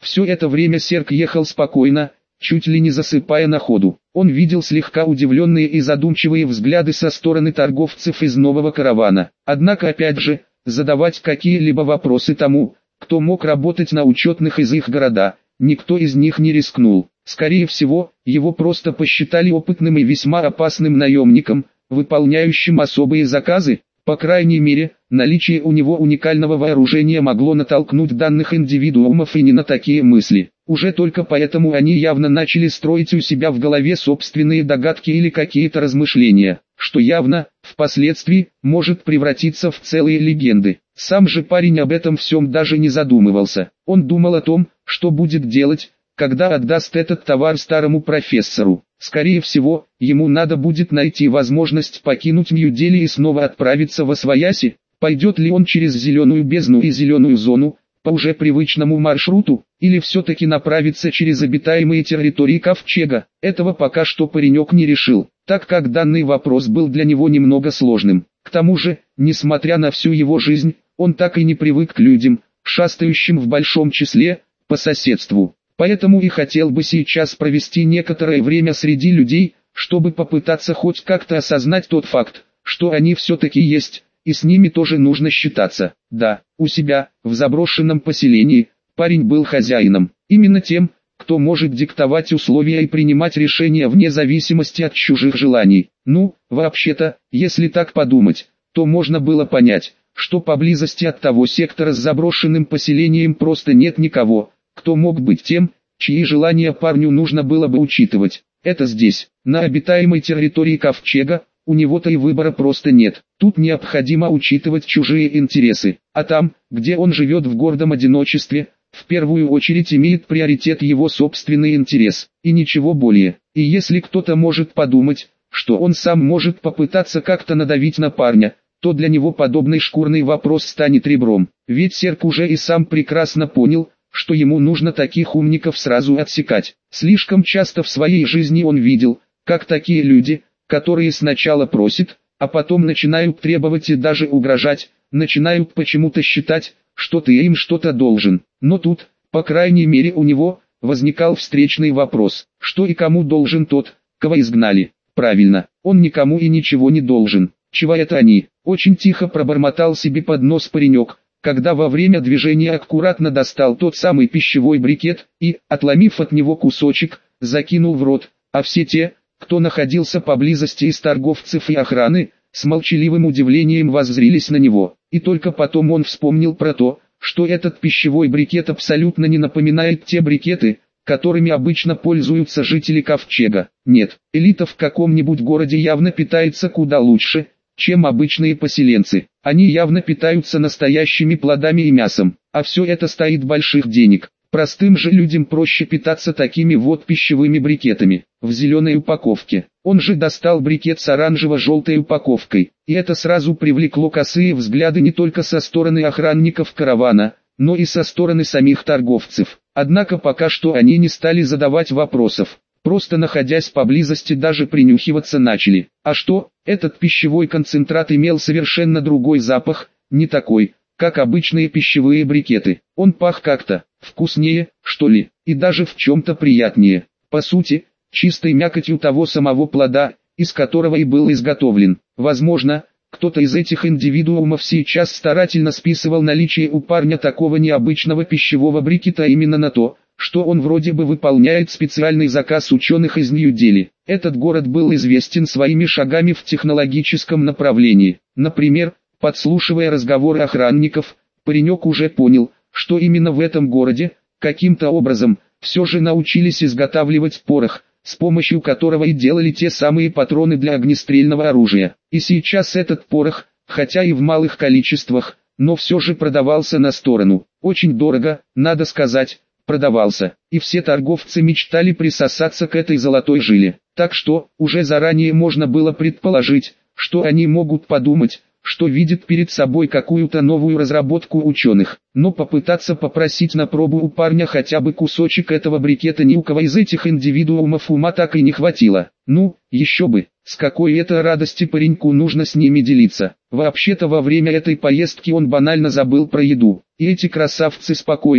Все это время Серк ехал спокойно, чуть ли не засыпая на ходу. Он видел слегка удивленные и задумчивые взгляды со стороны торговцев из нового каравана. Однако опять же, задавать какие-либо вопросы тому, кто мог работать на учетных из их города, никто из них не рискнул. Скорее всего, его просто посчитали опытным и весьма опасным наемником, выполняющим особые заказы. По крайней мере, наличие у него уникального вооружения могло натолкнуть данных индивидуумов и не на такие мысли. Уже только поэтому они явно начали строить у себя в голове собственные догадки или какие-то размышления, что явно, впоследствии, может превратиться в целые легенды. Сам же парень об этом всем даже не задумывался. Он думал о том, что будет делать, когда отдаст этот товар старому профессору. Скорее всего, ему надо будет найти возможность покинуть Нью-Дели и снова отправиться в Освояси. Пойдет ли он через Зеленую бездну и Зеленую зону, по уже привычному маршруту, или все-таки направится через обитаемые территории Ковчега, этого пока что паренек не решил, так как данный вопрос был для него немного сложным. К тому же, несмотря на всю его жизнь, он так и не привык к людям, шастающим в большом числе, по соседству. Поэтому и хотел бы сейчас провести некоторое время среди людей, чтобы попытаться хоть как-то осознать тот факт, что они все-таки есть, и с ними тоже нужно считаться. Да, у себя, в заброшенном поселении, парень был хозяином, именно тем, кто может диктовать условия и принимать решения вне зависимости от чужих желаний. Ну, вообще-то, если так подумать, то можно было понять, что поблизости от того сектора с заброшенным поселением просто нет никого, кто мог быть тем, чьи желания парню нужно было бы учитывать. Это здесь, на обитаемой территории Ковчега, у него-то и выбора просто нет. Тут необходимо учитывать чужие интересы, а там, где он живет в гордом одиночестве, в первую очередь имеет приоритет его собственный интерес, и ничего более. И если кто-то может подумать, что он сам может попытаться как-то надавить на парня, то для него подобный шкурный вопрос станет ребром. Ведь Серк уже и сам прекрасно понял, что ему нужно таких умников сразу отсекать. Слишком часто в своей жизни он видел, как такие люди, которые сначала просят, а потом начинают требовать и даже угрожать, начинают почему-то считать, что ты им что-то должен. Но тут, по крайней мере у него, возникал встречный вопрос, что и кому должен тот, кого изгнали. Правильно, он никому и ничего не должен. Чего это они? Очень тихо пробормотал себе под нос паренек, когда во время движения аккуратно достал тот самый пищевой брикет и, отломив от него кусочек, закинул в рот, а все те, кто находился поблизости из торговцев и охраны, с молчаливым удивлением воззрились на него. И только потом он вспомнил про то, что этот пищевой брикет абсолютно не напоминает те брикеты, которыми обычно пользуются жители Ковчега. Нет, элита в каком-нибудь городе явно питается куда лучше, чем обычные поселенцы. Они явно питаются настоящими плодами и мясом, а все это стоит больших денег. Простым же людям проще питаться такими вот пищевыми брикетами, в зеленой упаковке. Он же достал брикет с оранжево-желтой упаковкой, и это сразу привлекло косые взгляды не только со стороны охранников каравана, но и со стороны самих торговцев. Однако пока что они не стали задавать вопросов, просто находясь поблизости даже принюхиваться начали. А что, этот пищевой концентрат имел совершенно другой запах, не такой, как обычные пищевые брикеты. Он пах как-то вкуснее, что ли, и даже в чем-то приятнее. По сути, чистой мякотью того самого плода, из которого и был изготовлен. Возможно, кто-то из этих индивидуумов сейчас старательно списывал наличие у парня такого необычного пищевого брикета именно на то, что он вроде бы выполняет специальный заказ ученых из Нью-Дели. Этот город был известен своими шагами в технологическом направлении. Например, подслушивая разговоры охранников, паренек уже понял, что именно в этом городе, каким-то образом, все же научились изготавливать порох, с помощью которого и делали те самые патроны для огнестрельного оружия. И сейчас этот порох, хотя и в малых количествах, но все же продавался на сторону. Очень дорого, надо сказать, продавался. И все торговцы мечтали присосаться к этой золотой жиле. Так что, уже заранее можно было предположить, что они могут подумать, что видит перед собой какую-то новую разработку ученых, но попытаться попросить на пробу у парня хотя бы кусочек этого брикета ни у кого из этих индивидуумов ума так и не хватило. Ну, еще бы, с какой это радости пареньку нужно с ними делиться. Вообще-то во время этой поездки он банально забыл про еду, и эти красавцы спокойно,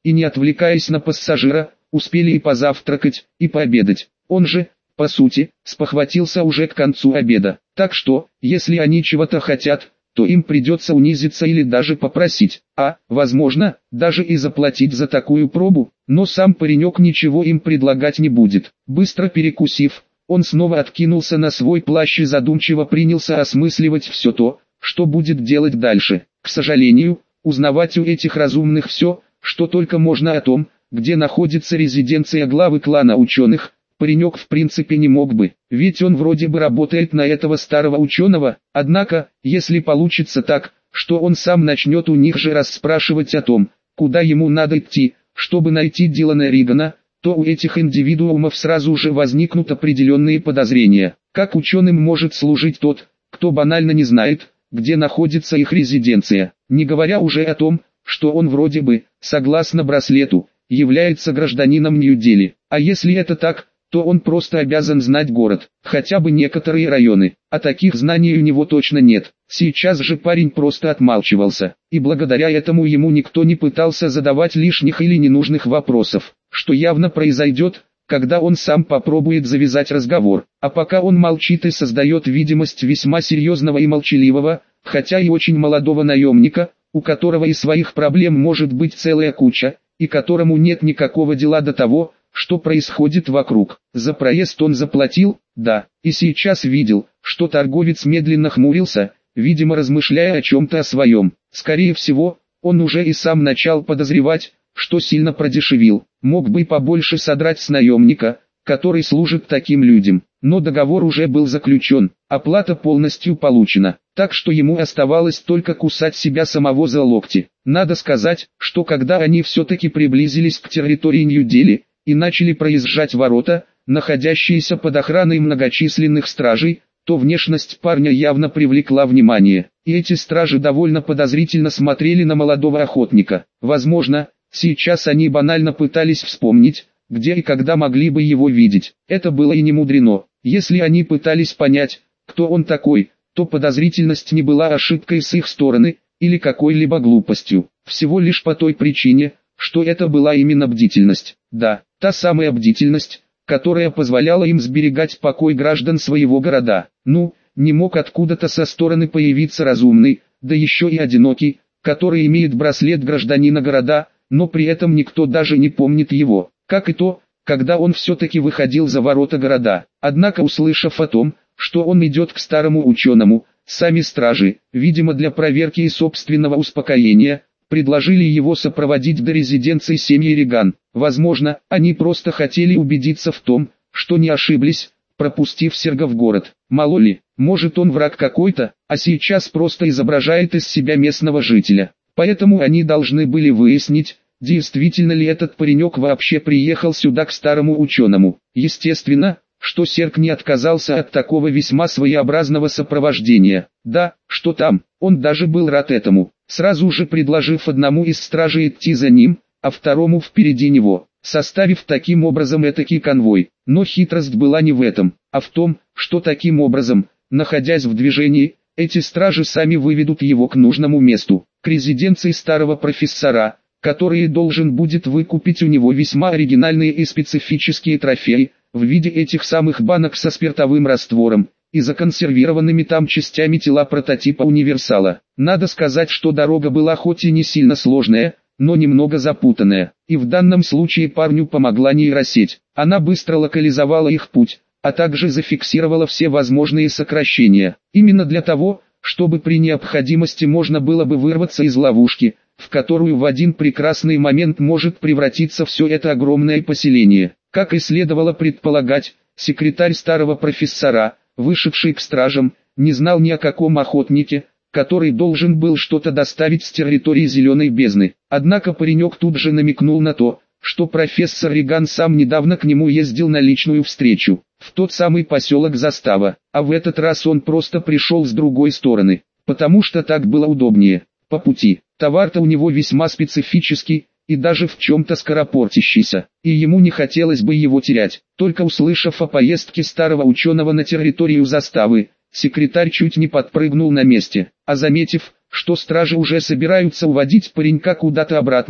и не отвлекаясь на пассажира, успели и позавтракать, и пообедать. Он же, по сути, спохватился уже к концу обеда. Так что, если они чего-то хотят, то им придется унизиться или даже попросить, возможно, даже и заплатить за такую пробу, но сам паренек ничего им предлагать не будет. Быстро перекусив, он снова откинулся на свой плащ и задумчиво принялся осмысливать все то, что будет делать дальше. К сожалению, узнавать у этих разумных все, что только можно о том, где находится резиденция главы клана ученых, паренек в принципе не мог бы, ведь он вроде бы работает на этого старого ученого, однако, если получится так, что он сам начнет у них же расспрашивать о том, куда ему надо идти, чтобы найти Дилана Ригана, то у этих индивидуумов сразу же возникнут определенные подозрения. Как ученым может служить тот, кто банально не знает, где находится их резиденция, не говоря уже о том, что он вроде бы, согласно браслету, является гражданином Нью-Дели. А если это так, то он просто обязан знать город, хотя бы некоторые районы, а таких знаний у него точно нет. Сейчас же парень просто отмалчивался, и благодаря этому ему никто не пытался задавать лишних или ненужных вопросов, что явно произойдет, когда он сам попробует завязать разговор. А пока он молчит и создает видимость весьма серьезного и молчаливого, хотя и очень молодого наемника, у которого и своих проблем может быть целая куча, и которому нет никакого дела до того, что происходит вокруг. За проезд он заплатил, да, и сейчас видел, что торговец медленно хмурился, видимо размышляя о чем-то о своем. Скорее всего, он уже и сам начал подозревать, что сильно продешевил. Мог бы побольше содрать с наемника, который служит таким людям. Но договор уже был заключен, оплата полностью получена, так что ему оставалось только кусать себя самого за локти. Надо сказать, что когда они все-таки приблизились к территории Нью-Дели и начали проезжать ворота, находящиеся под охраной многочисленных стражей, то внешность парня явно привлекла внимание, и эти стражи довольно подозрительно смотрели на молодого охотника. Возможно, сейчас они банально пытались вспомнить, где и когда могли бы его видеть. Это было и не мудрено. Если они пытались понять, кто он такой, то подозрительность не была ошибкой с их стороны, или какой-либо глупостью. Всего лишь по той причине, что это была именно бдительность. Да, та самая бдительность, которая позволяла им сберегать покой граждан своего города. Не мог откуда-то со стороны появиться разумный, да еще и одинокий, который имеет браслет гражданина города, но при этом никто даже не помнит его. Как и то, когда он все-таки выходил за ворота города. Однако, услышав о том, что он идет к старому ученому, сами стражи, видимо для проверки и собственного успокоения, предложили его сопроводить до резиденции семьи Риган. Возможно, они просто хотели убедиться в том, что не ошиблись, пропустив Серга в город. Мало ли, может он враг какой-то, а сейчас просто изображает из себя местного жителя. Поэтому они должны были выяснить, действительно ли этот паренек вообще приехал сюда к старому ученому. Естественно, что Серг не отказался от такого весьма своеобразного сопровождения. Да, что там, он даже был рад этому, сразу же предложив одному из стражей идти за ним, а второму впереди него, составив таким образом этакий конвой. Но хитрость была не в этом, а в том, что таким образом, находясь в движении, эти стражи сами выведут его к нужному месту, к резиденции старого профессора, который должен будет выкупить у него весьма оригинальные и специфические трофеи, в виде этих самых банок со спиртовым раствором, и законсервированными там частями тела прототипа универсала. Надо сказать, что дорога была хоть и не сильно сложная, но немного запутанная, и в данном случае парню помогла нейросеть. Она быстро локализовала их путь, а также зафиксировала все возможные сокращения. Именно для того, чтобы при необходимости можно было бы вырваться из ловушки, в которую в один прекрасный момент может превратиться все это огромное поселение. Как и следовало предполагать, секретарь старого профессора, вышедший к стражам, не знал ни о каком охотнике, который должен был что-то доставить с территории Зеленой бездны. Однако паренек тут же намекнул на то, что профессор Риган сам недавно к нему ездил на личную встречу, в тот самый поселок Застава, а в этот раз он просто пришел с другой стороны, потому что так было удобнее. По пути, товар-то у него весьма специфический, и даже в чем-то скоропортящийся, и ему не хотелось бы его терять. Только услышав о поездке старого ученого на территорию заставы, секретарь чуть не подпрыгнул на месте, а заметив, что стражи уже собираются уводить паренька куда-то обратно,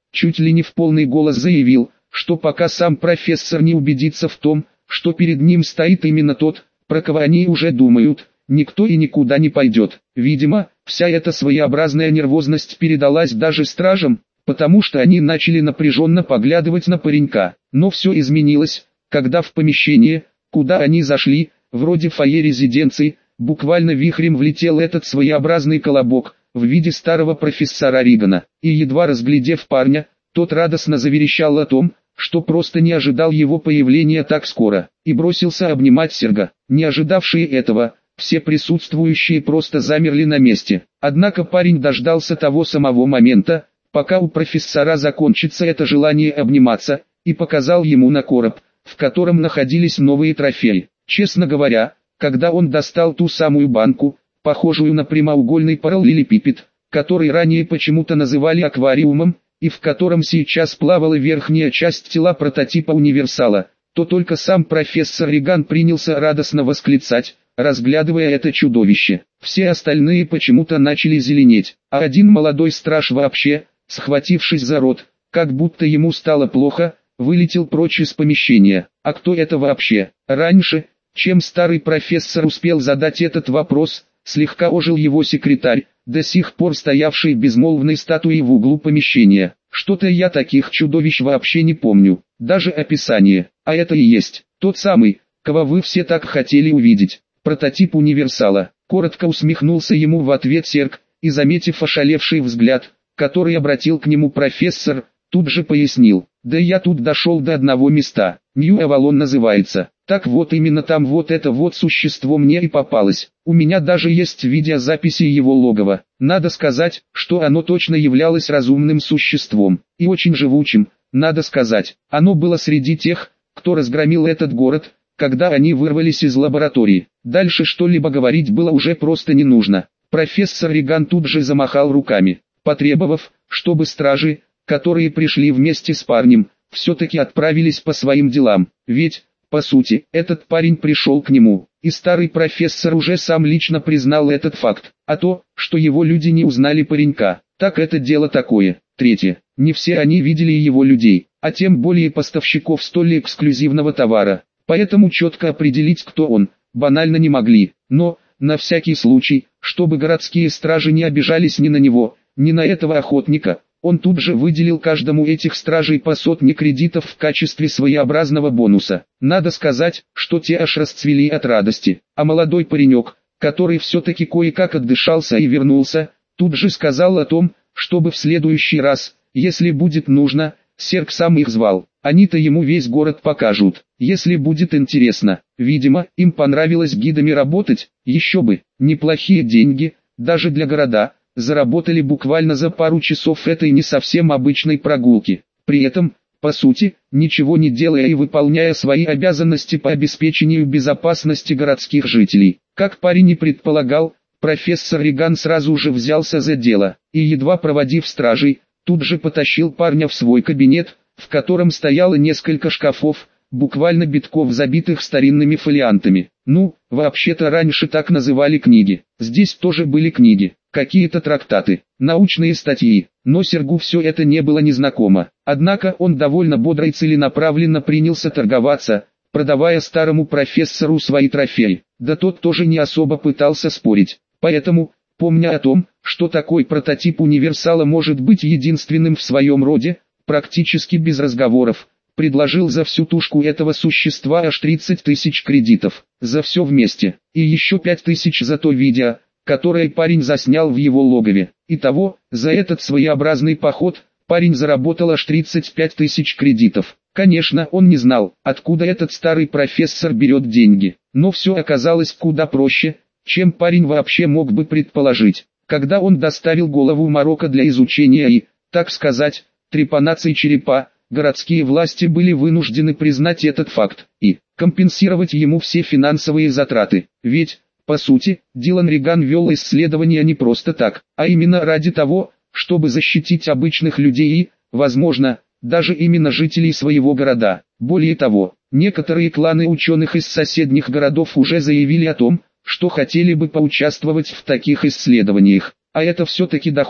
чуть ли не в полный голос заявил, что пока сам профессор не убедится в том, что перед ним стоит именно тот, про кого они уже думают, никто и никуда не пойдет. Видимо, вся эта своеобразная нервозность передалась даже стражам, потому что они начали напряженно поглядывать на паренька. Но все изменилось, когда в помещение, куда они зашли, вроде фойе резиденции, буквально вихрем влетел этот своеобразный колобок, в виде старого профессора Ригана, и едва разглядев парня, тот радостно заверещал о том, что просто не ожидал его появления так скоро, и бросился обнимать Серга. Не ожидавшие этого, все присутствующие просто замерли на месте. Однако парень дождался того самого момента, пока у профессора закончится это желание обниматься, и показал ему на короб, в котором находились новые трофеи. Честно говоря, когда он достал ту самую банку, похожую на прямоугольный параллелепипед, который ранее почему-то называли аквариумом, и в котором сейчас плавала верхняя часть тела прототипа универсала, то только сам профессор Риган принялся радостно восклицать, разглядывая это чудовище. Все остальные почему-то начали зеленеть, а один молодой страж вообще, схватившись за рот, как будто ему стало плохо, вылетел прочь из помещения. А кто это вообще? Раньше, чем старый профессор успел задать этот вопрос, слегка ожил его секретарь, до сих пор стоявший безмолвной статуей в углу помещения. Что-то я таких чудовищ вообще не помню, даже описание. А это и есть тот самый, кого вы все так хотели увидеть. Прототип универсала. Коротко усмехнулся ему в ответ Серг, и заметив ошалевший взгляд, который обратил к нему профессор, тут же пояснил: да я тут дошел до одного места, Нью-Авалон называется. Так вот именно там вот это вот существо мне и попалось. У меня даже есть видеозаписи его логова. Надо сказать, что оно точно являлось разумным существом, и очень живучим, надо сказать. Оно было среди тех, кто разгромил этот город, когда они вырвались из лаборатории. Дальше что-либо говорить было уже просто не нужно. Профессор Риган тут же замахал руками, потребовав, чтобы стражи, которые пришли вместе с парнем, все-таки отправились по своим делам. Ведь, по сути, этот парень пришел к нему, и старый профессор уже сам лично признал этот факт. А то, что его люди не узнали паренька, так это дело такое. Третье. Не все они видели его людей, а тем более поставщиков столь эксклюзивного товара. Поэтому четко определить, кто он, банально не могли. Но, на всякий случай, чтобы городские стражи не обижались ни на него, ни на этого охотника, он тут же выделил каждому этих стражей по 100 кредитов в качестве своеобразного бонуса. Надо сказать, что те аж расцвели от радости. А молодой паренек, который все-таки кое-как отдышался и вернулся, тут же сказал о том, чтобы в следующий раз, если будет нужно, Серг сам их звал. Они-то ему весь город покажут, если будет интересно. Видимо, им понравилось гидами работать, еще бы, неплохие деньги, даже для города. Заработали буквально за пару часов этой не совсем обычной прогулки. При этом, по сути, ничего не делая и выполняя свои обязанности по обеспечению безопасности городских жителей. Как парень и предполагал, профессор Риган сразу же взялся за дело, и едва проводив стражей, тут же потащил парня в свой кабинет, в котором стояло несколько шкафов, буквально битков забитых старинными фолиантами. Ну, вообще-то раньше так называли книги. Здесь тоже были книги. Какие-то трактаты, научные статьи, но Сергу все это не было незнакомо. Однако он довольно бодро и целенаправленно принялся торговаться, продавая старому профессору свои трофеи. Да тот тоже не особо пытался спорить. Поэтому, помня о том, что такой прототип универсала может быть единственным в своем роде, практически без разговоров, предложил за всю тушку этого существа аж 30 тысяч кредитов, за все вместе, и еще 5 тысяч за то видео, которое парень заснял в его логове. Итого, за этот своеобразный поход, парень заработал аж 35 тысяч кредитов. Конечно, он не знал, откуда этот старый профессор берет деньги, но все оказалось куда проще, чем парень вообще мог бы предположить. Когда он доставил голову Марокко для изучения и, так сказать, трепанации черепа, городские власти были вынуждены признать этот факт и компенсировать ему все финансовые затраты. Ведь, по сути, Дилан Риган вел исследования не просто так, а именно ради того, чтобы защитить обычных людей и, возможно, даже именно жителей своего города. Более того, некоторые кланы ученых из соседних городов уже заявили о том, что хотели бы поучаствовать в таких исследованиях. А это все-таки доходы.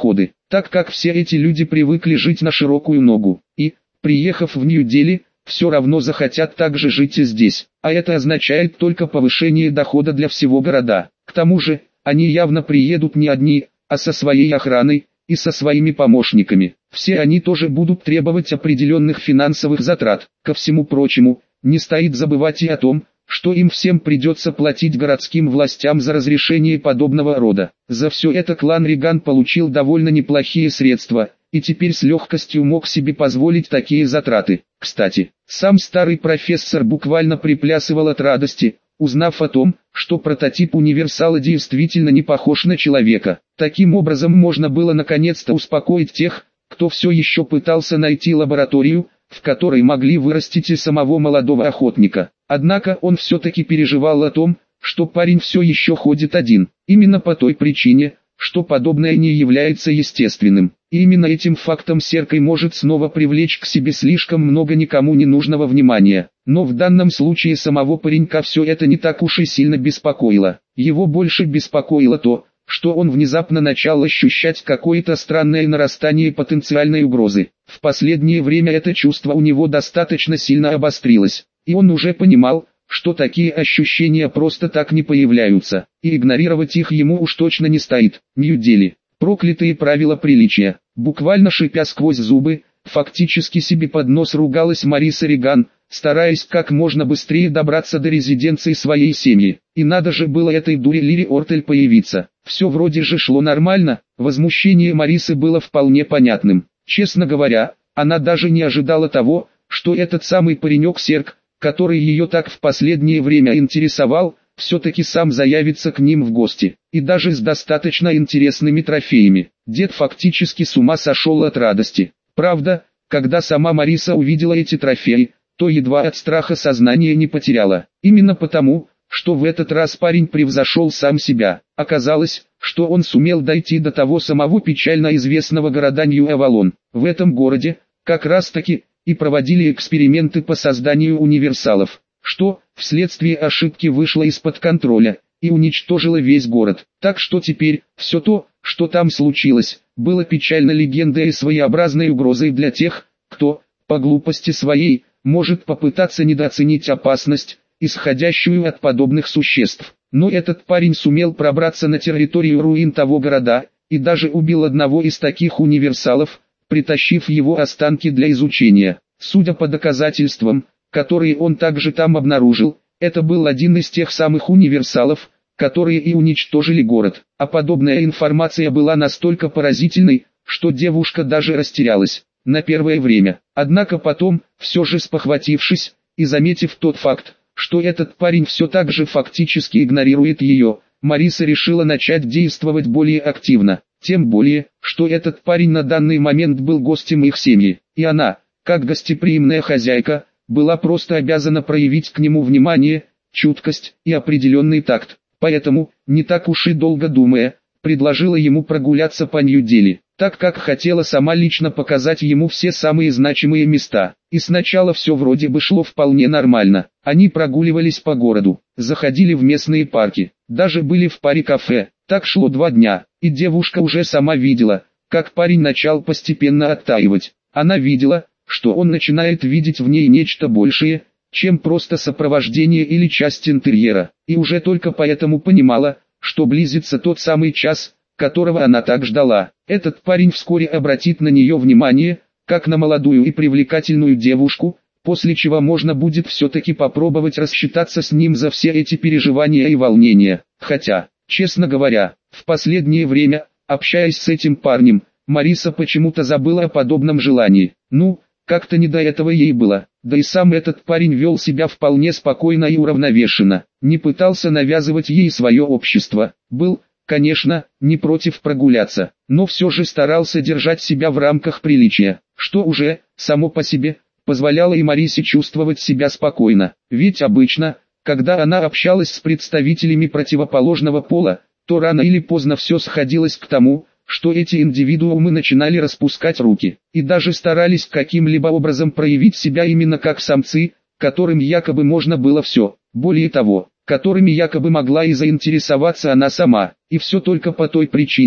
так как все эти люди привыкли жить на широкую ногу, и, приехав в Нью-Дели, все равно захотят также жить и здесь, а это означает только повышение дохода для всего города. К тому же, они явно приедут не одни, а со своей охраной и со своими помощниками. Все они тоже будут требовать определенных финансовых затрат. Ко всему прочему, не стоит забывать и о том, что им всем придется платить городским властям за разрешение подобного рода. За все это клан Риган получил довольно неплохие средства, и теперь с легкостью мог себе позволить такие затраты. Кстати, сам старый профессор буквально приплясывал от радости, узнав о том, что прототип универсала действительно не похож на человека. Таким образом можно было наконец-то успокоить тех, кто все еще пытался найти лабораторию, в которой могли вырастить и самого молодого охотника. Однако он все-таки переживал о том, что парень все еще ходит один. Именно по той причине, что подобное не является естественным. И именно этим фактом Серкой может снова привлечь к себе слишком много никому не нужного внимания. Но в данном случае самого паренька все это не так уж и сильно беспокоило. Его больше беспокоило то, что он внезапно начал ощущать какое-то странное нарастание потенциальной угрозы. В последнее время это чувство у него достаточно сильно обострилось, и он уже понимал, что такие ощущения просто так не появляются, и игнорировать их ему уж точно не стоит. Нью-Дели. Проклятые правила приличия. Буквально шипя сквозь зубы, фактически себе под нос ругалась Мариса Риган, стараясь как можно быстрее добраться до резиденции своей семьи. И надо же было этой дуре Лири Ортель появиться. Все вроде же шло нормально, возмущение Марисы было вполне понятным. Честно говоря, она даже не ожидала того, что этот самый паренек Серк, который ее так в последнее время интересовал, все-таки сам заявится к ним в гости, и даже с достаточно интересными трофеями. Дед фактически с ума сошел от радости. Правда, когда сама Мариса увидела эти трофеи, то едва от страха сознание не потеряла. Именно потому, что в этот раз парень превзошел сам себя. Оказалось, что он сумел дойти до того самого печально известного города Нью-Авалон. В этом городе, как раз таки, и проводили эксперименты по созданию универсалов, что, вследствие ошибки вышло из-под контроля, и уничтожило весь город. Так что теперь, все то, что там случилось, было печальной легендой и своеобразной угрозой для тех, кто, по глупости своей, может попытаться недооценить опасность, исходящую от подобных существ. Но этот парень сумел пробраться на территорию руин того города, и даже убил одного из таких универсалов, притащив его останки для изучения. Судя по доказательствам, которые он также там обнаружил, это был один из тех самых универсалов, которые и уничтожили город. А подобная информация была настолько поразительной, что девушка даже растерялась на первое время. Однако потом, все же спохватившись, и заметив тот факт, что этот парень все так же фактически игнорирует ее, Мариса решила начать действовать более активно. Тем более, что этот парень на данный момент был гостем их семьи, и она, как гостеприимная хозяйка, была просто обязана проявить к нему внимание, чуткость и определенный такт. Поэтому, не так уж и долго думая, предложила ему прогуляться по Нью-Дели, так как хотела сама лично показать ему все самые значимые места. И сначала все вроде бы шло вполне нормально. Они прогуливались по городу, заходили в местные парки, даже были в паре кафе. Так шло 2 дня, и девушка уже сама видела, как парень начал постепенно оттаивать. Она видела, что он начинает видеть в ней нечто большее, чем просто сопровождение или часть интерьера, и уже только поэтому понимала, что близится тот самый час, которого она так ждала. Этот парень вскоре обратит на нее внимание, как на молодую и привлекательную девушку, после чего можно будет все-таки попробовать рассчитаться с ним за все эти переживания и волнения. Хотя, честно говоря, в последнее время, общаясь с этим парнем, Мариса почему-то забыла о подобном желании. Как-то не до этого ей было, да и сам этот парень вел себя вполне спокойно и уравновешенно, не пытался навязывать ей свое общество, был, конечно, не против прогуляться, но все же старался держать себя в рамках приличия, что уже, само по себе, позволяло и Марисе чувствовать себя спокойно, ведь обычно, когда она общалась с представителями противоположного пола, то рано или поздно все сходилось к тому, что эти индивидуумы начинали распускать руки, и даже старались каким-либо образом проявить себя именно как самцы, которым якобы можно было все, более того, которыми якобы могла и заинтересоваться она сама, и все только по той причине,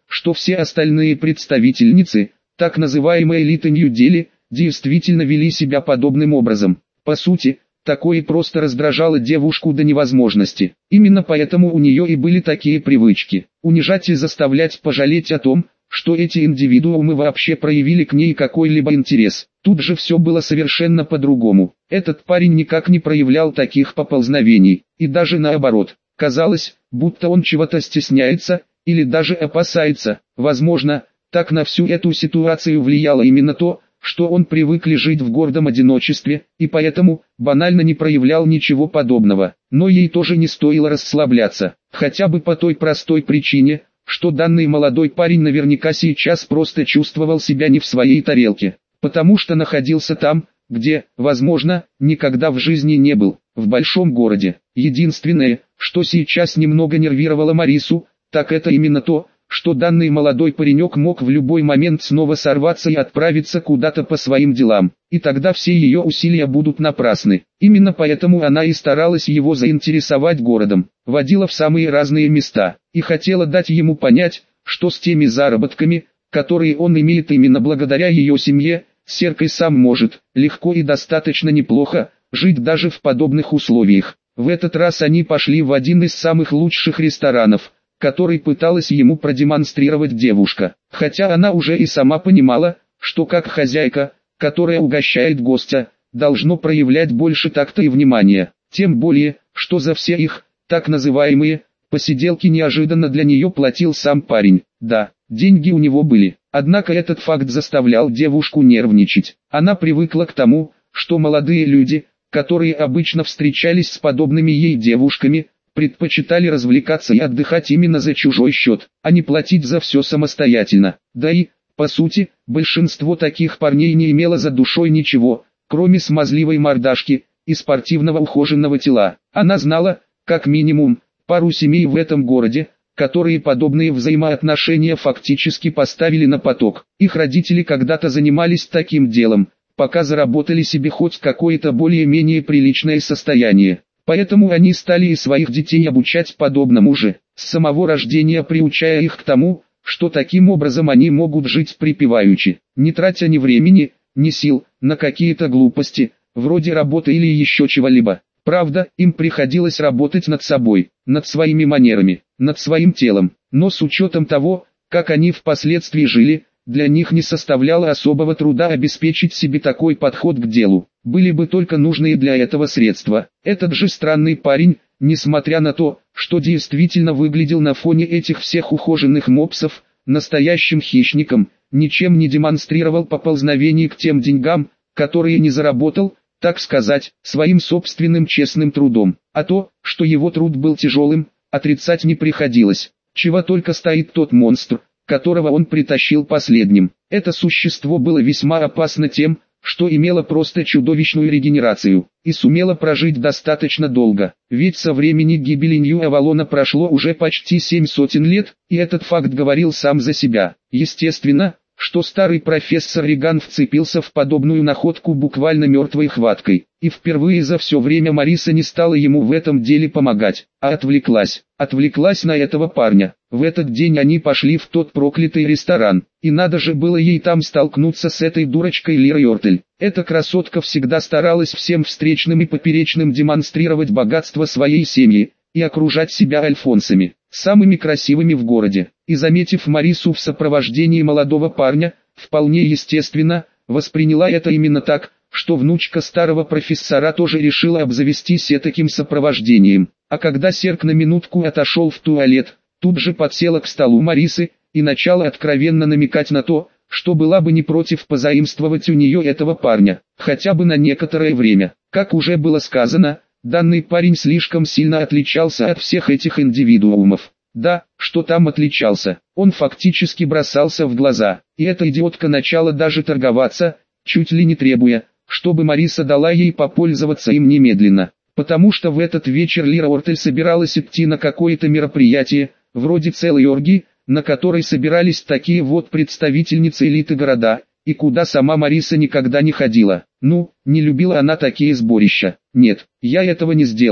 что все остальные представительницы, так называемой элиты Нью-Дели, действительно вели себя подобным образом. По сути, такое просто раздражало девушку до невозможности. Именно поэтому у нее и были такие привычки. Унижать и заставлять пожалеть о том, что эти индивидуумы вообще проявили к ней какой-либо интерес. Тут же все было совершенно по-другому. Этот парень никак не проявлял таких поползновений, и даже наоборот. Казалось, будто он чего-то стесняется, или даже опасается. Возможно, так на всю эту ситуацию влияло именно то, что он привык жить в гордом одиночестве, и поэтому банально не проявлял ничего подобного. Но ей тоже не стоило расслабляться, хотя бы по той простой причине, что данный молодой парень наверняка сейчас просто чувствовал себя не в своей тарелке, потому что находился там, где, возможно, никогда в жизни не был, в большом городе. Единственное, что сейчас немного нервировало Марису, так это именно то, что данный молодой паренек мог в любой момент снова сорваться и отправиться куда-то по своим делам, и тогда все ее усилия будут напрасны. Именно поэтому она и старалась его заинтересовать городом, водила в самые разные места, и хотела дать ему понять, что с теми заработками, которые он имеет именно благодаря ее семье, Серк и сам может, легко и достаточно неплохо, жить даже в подобных условиях. В этот раз они пошли в один из самых лучших ресторанов, который пыталась ему продемонстрировать девушка, хотя она уже и сама понимала, что как хозяйка, которая угощает гостя, должно проявлять больше такта и внимания, тем более, что за все их, так называемые, посиделки неожиданно для нее платил сам парень. Да, деньги у него были, однако этот факт заставлял девушку нервничать. Она привыкла к тому, что молодые люди, которые обычно встречались с подобными ей девушками, предпочитали развлекаться и отдыхать именно за чужой счет, а не платить за все самостоятельно. Да и, по сути, большинство таких парней не имело за душой ничего, кроме смазливой мордашки и спортивного ухоженного тела. Она знала, как минимум, пару семей в этом городе, которые подобные взаимоотношения фактически поставили на поток. Их родители когда-то занимались таким делом, пока заработали себе хоть какое-то более-менее приличное состояние. Поэтому они стали и своих детей обучать подобному же, с самого рождения приучая их к тому, что таким образом они могут жить припеваючи, не тратя ни времени, ни сил, на какие-то глупости, вроде работы или еще чего-либо. Правда, им приходилось работать над собой, над своими манерами, над своим телом, но с учетом того, как они впоследствии жили, для них не составляло особого труда обеспечить себе такой подход к делу. Были бы только нужные для этого средства. Этот же странный парень, несмотря на то, что действительно выглядел на фоне этих всех ухоженных мопсов, настоящим хищником, ничем не демонстрировал поползновений к тем деньгам, которые не заработал, так сказать, своим собственным честным трудом. А то, что его труд был тяжелым, отрицать не приходилось. Чего только стоит тот монстр, которого он притащил последним. Это существо было весьма опасно тем, что имело просто чудовищную регенерацию, и сумело прожить достаточно долго, ведь со времени гибели Нью-Авалона прошло уже почти 700 лет, и этот факт говорил сам за себя. Естественно, что старый профессор Риган вцепился в подобную находку буквально мертвой хваткой, и впервые за все время Мариса не стала ему в этом деле помогать, а отвлеклась на этого парня. В этот день они пошли в тот проклятый ресторан, и надо же было ей там столкнуться с этой дурочкой Лирой Ортель. Эта красотка всегда старалась всем встречным и поперечным демонстрировать богатство своей семьи, и окружать себя альфонсами, самыми красивыми в городе. И заметив Марису в сопровождении молодого парня, вполне естественно, восприняла это именно так, что внучка старого профессора тоже решила обзавестись этаким сопровождением. А когда Серк на минутку отошел в туалет, тут же подсела к столу Марисы, и начала откровенно намекать на то, что была бы не против позаимствовать у нее этого парня, хотя бы на некоторое время. Как уже было сказано, данный парень слишком сильно отличался от всех этих индивидуумов. Да, что там отличался, он фактически бросался в глаза, и эта идиотка начала даже торговаться, чуть ли не требуя, чтобы Мариса дала ей попользоваться им немедленно, потому что в этот вечер Лира Ортель собиралась идти на какое-то мероприятие, вроде целой оргии, на которой собирались такие вот представительницы элиты города, и куда сама Мариса никогда не ходила. Ну, не любила она такие сборища. Нет, я этого не сделаю.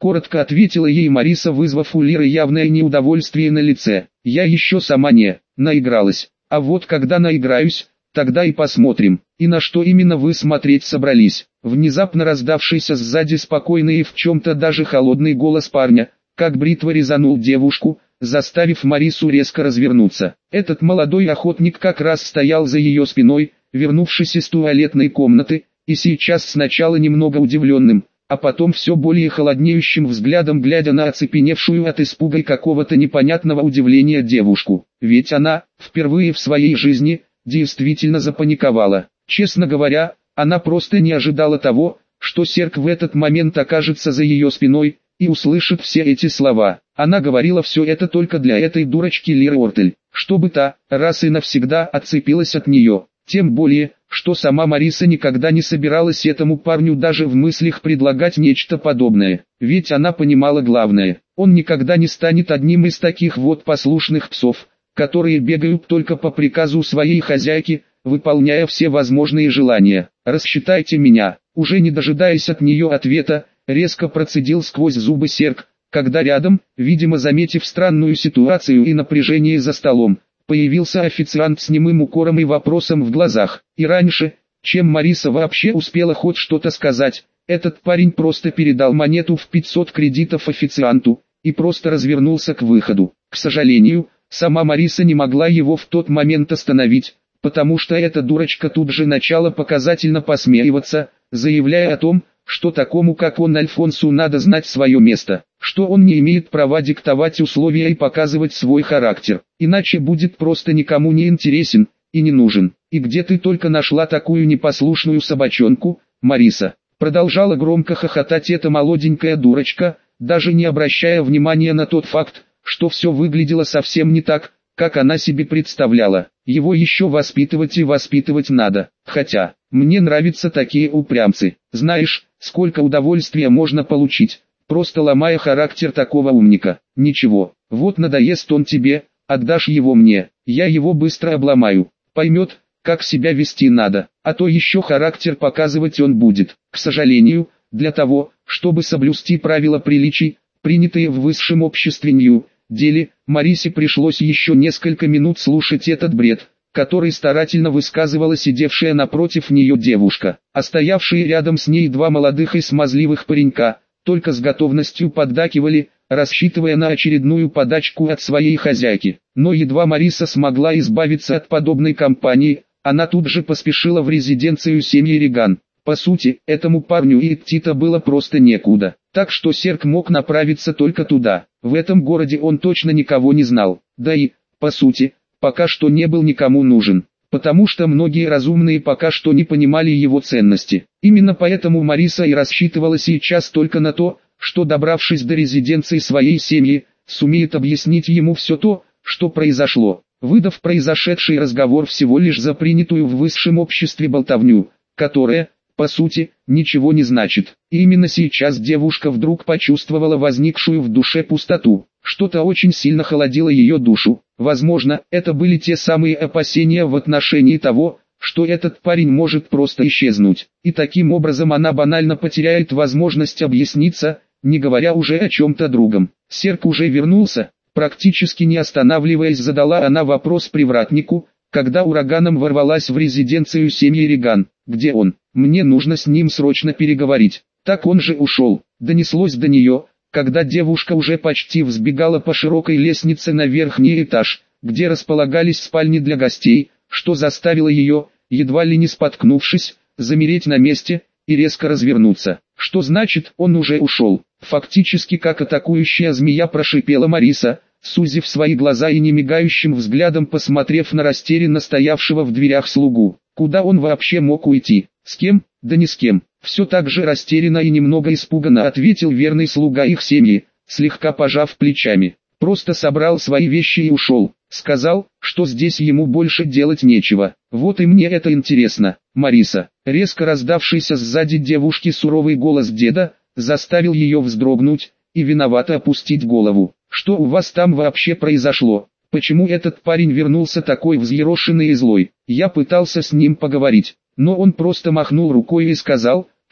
коротко ответила ей Мариса, вызвав у Лиры явное неудовольствие на лице. Я еще сама не наигралась, а вот когда наиграюсь, тогда и посмотрим. И на что именно вы смотреть собрались? Внезапно раздавшийся сзади спокойный и в чем-то даже холодный голос парня, как бритва, резанул девушку, заставив Марису резко развернуться. Этот молодой охотник как раз стоял за ее спиной, вернувшись из туалетной комнаты, и сейчас сначала немного удивленным, а потом все более холоднеющим взглядом глядя на оцепеневшую от испуга и какого-то непонятного удивления девушку. Ведь она, впервые в своей жизни, действительно запаниковала. Честно говоря, она просто не ожидала того, что Серк в этот момент окажется за ее спиной и услышит все эти слова. Она говорила все это только для этой дурочки Лиры Ортель, чтобы та, раз и навсегда, отцепилась от нее. Тем более, что сама Мариса никогда не собиралась этому парню даже в мыслях предлагать нечто подобное. Ведь она понимала главное: он никогда не станет одним из таких вот послушных псов, которые бегают только по приказу своей хозяйки, выполняя все возможные желания. «Рассчитайте меня», уже не дожидаясь от нее ответа, резко процедил сквозь зубы Серк, когда рядом, видимо заметив странную ситуацию и напряжение за столом, появился официант с немым укором и вопросом в глазах. И раньше, чем Мариса вообще успела хоть что-то сказать, этот парень просто передал монету в 500 кредитов официанту и просто развернулся к выходу. К сожалению, сама Мариса не могла его в тот момент остановить, потому что эта дурочка тут же начала показательно посмеиваться, заявляя о том, что такому как он Альфонсу надо знать свое место, что он не имеет права диктовать условия и показывать свой характер, иначе будет просто никому не интересен и не нужен. «И где ты только нашла такую непослушную собачонку, Мариса?» Продолжала громко хохотать эта молоденькая дурочка, даже не обращая внимания на тот факт, что все выглядело совсем не так, как она себе представляла. Его еще воспитывать и воспитывать надо. Хотя, мне нравятся такие упрямцы. Знаешь, сколько удовольствия можно получить, просто ломая характер такого умника. Ничего, вот надоест он тебе, отдашь его мне, я его быстро обломаю. Поймет, как себя вести надо, а то еще характер показывать он будет. К сожалению, для того, чтобы соблюсти правила приличий, принятые в высшем обществе деле, Марисе пришлось еще несколько минут слушать этот бред, который старательно высказывала сидевшая напротив нее девушка, а стоявшие рядом с ней два молодых и смазливых паренька, только с готовностью поддакивали, рассчитывая на очередную подачку от своей хозяйки. Но едва Мариса смогла избавиться от подобной компании, она тут же поспешила в резиденцию семьи Реган. По сути, этому парню и идти-то было просто некуда, так что Серк мог направиться только туда. В этом городе он точно никого не знал, да и, по сути, пока что не был никому нужен, потому что многие разумные пока что не понимали его ценности. Именно поэтому Мариса и рассчитывала сейчас только на то, что, добравшись до резиденции своей семьи, сумеет объяснить ему все то, что произошло, выдав произошедший разговор всего лишь за принятую в высшем обществе болтовню, которая, по сути, ничего не значит. И именно сейчас девушка вдруг почувствовала возникшую в душе пустоту. Что-то очень сильно холодило ее душу. Возможно, это были те самые опасения в отношении того, что этот парень может просто исчезнуть. И таким образом она банально потеряет возможность объясниться, не говоря уже о чем-то другом. Серк уже вернулся, практически не останавливаясь задала она вопрос привратнику, когда ураганом ворвалась в резиденцию семьи Реган. «Где он? Мне нужно с ним срочно переговорить». «Так он же ушел», донеслось до нее, когда девушка уже почти взбегала по широкой лестнице на верхний этаж, где располагались спальни для гостей, что заставило ее, едва ли не споткнувшись, замереть на месте и резко развернуться. «Что значит, он уже ушел?» Фактически как атакующая змея прошипела Мариса, сузив свои глаза и немигающим взглядом посмотрев на растерянно стоявшего в дверях слугу. Куда он вообще мог уйти? С кем? Да ни с кем. Все так же растерянно и немного испуганно ответил верный слуга их семьи, слегка пожав плечами. Просто собрал свои вещи и ушел. Сказал, что здесь ему больше делать нечего. Вот и мне это интересно. Мариса, резко раздавшийся сзади девушки суровый голос деда, заставил ее вздрогнуть и виновато опустить голову. Что у вас там вообще произошло? Почему этот парень вернулся такой взъерошенный и злой? Я пытался с ним поговорить, но он просто махнул рукой и сказал,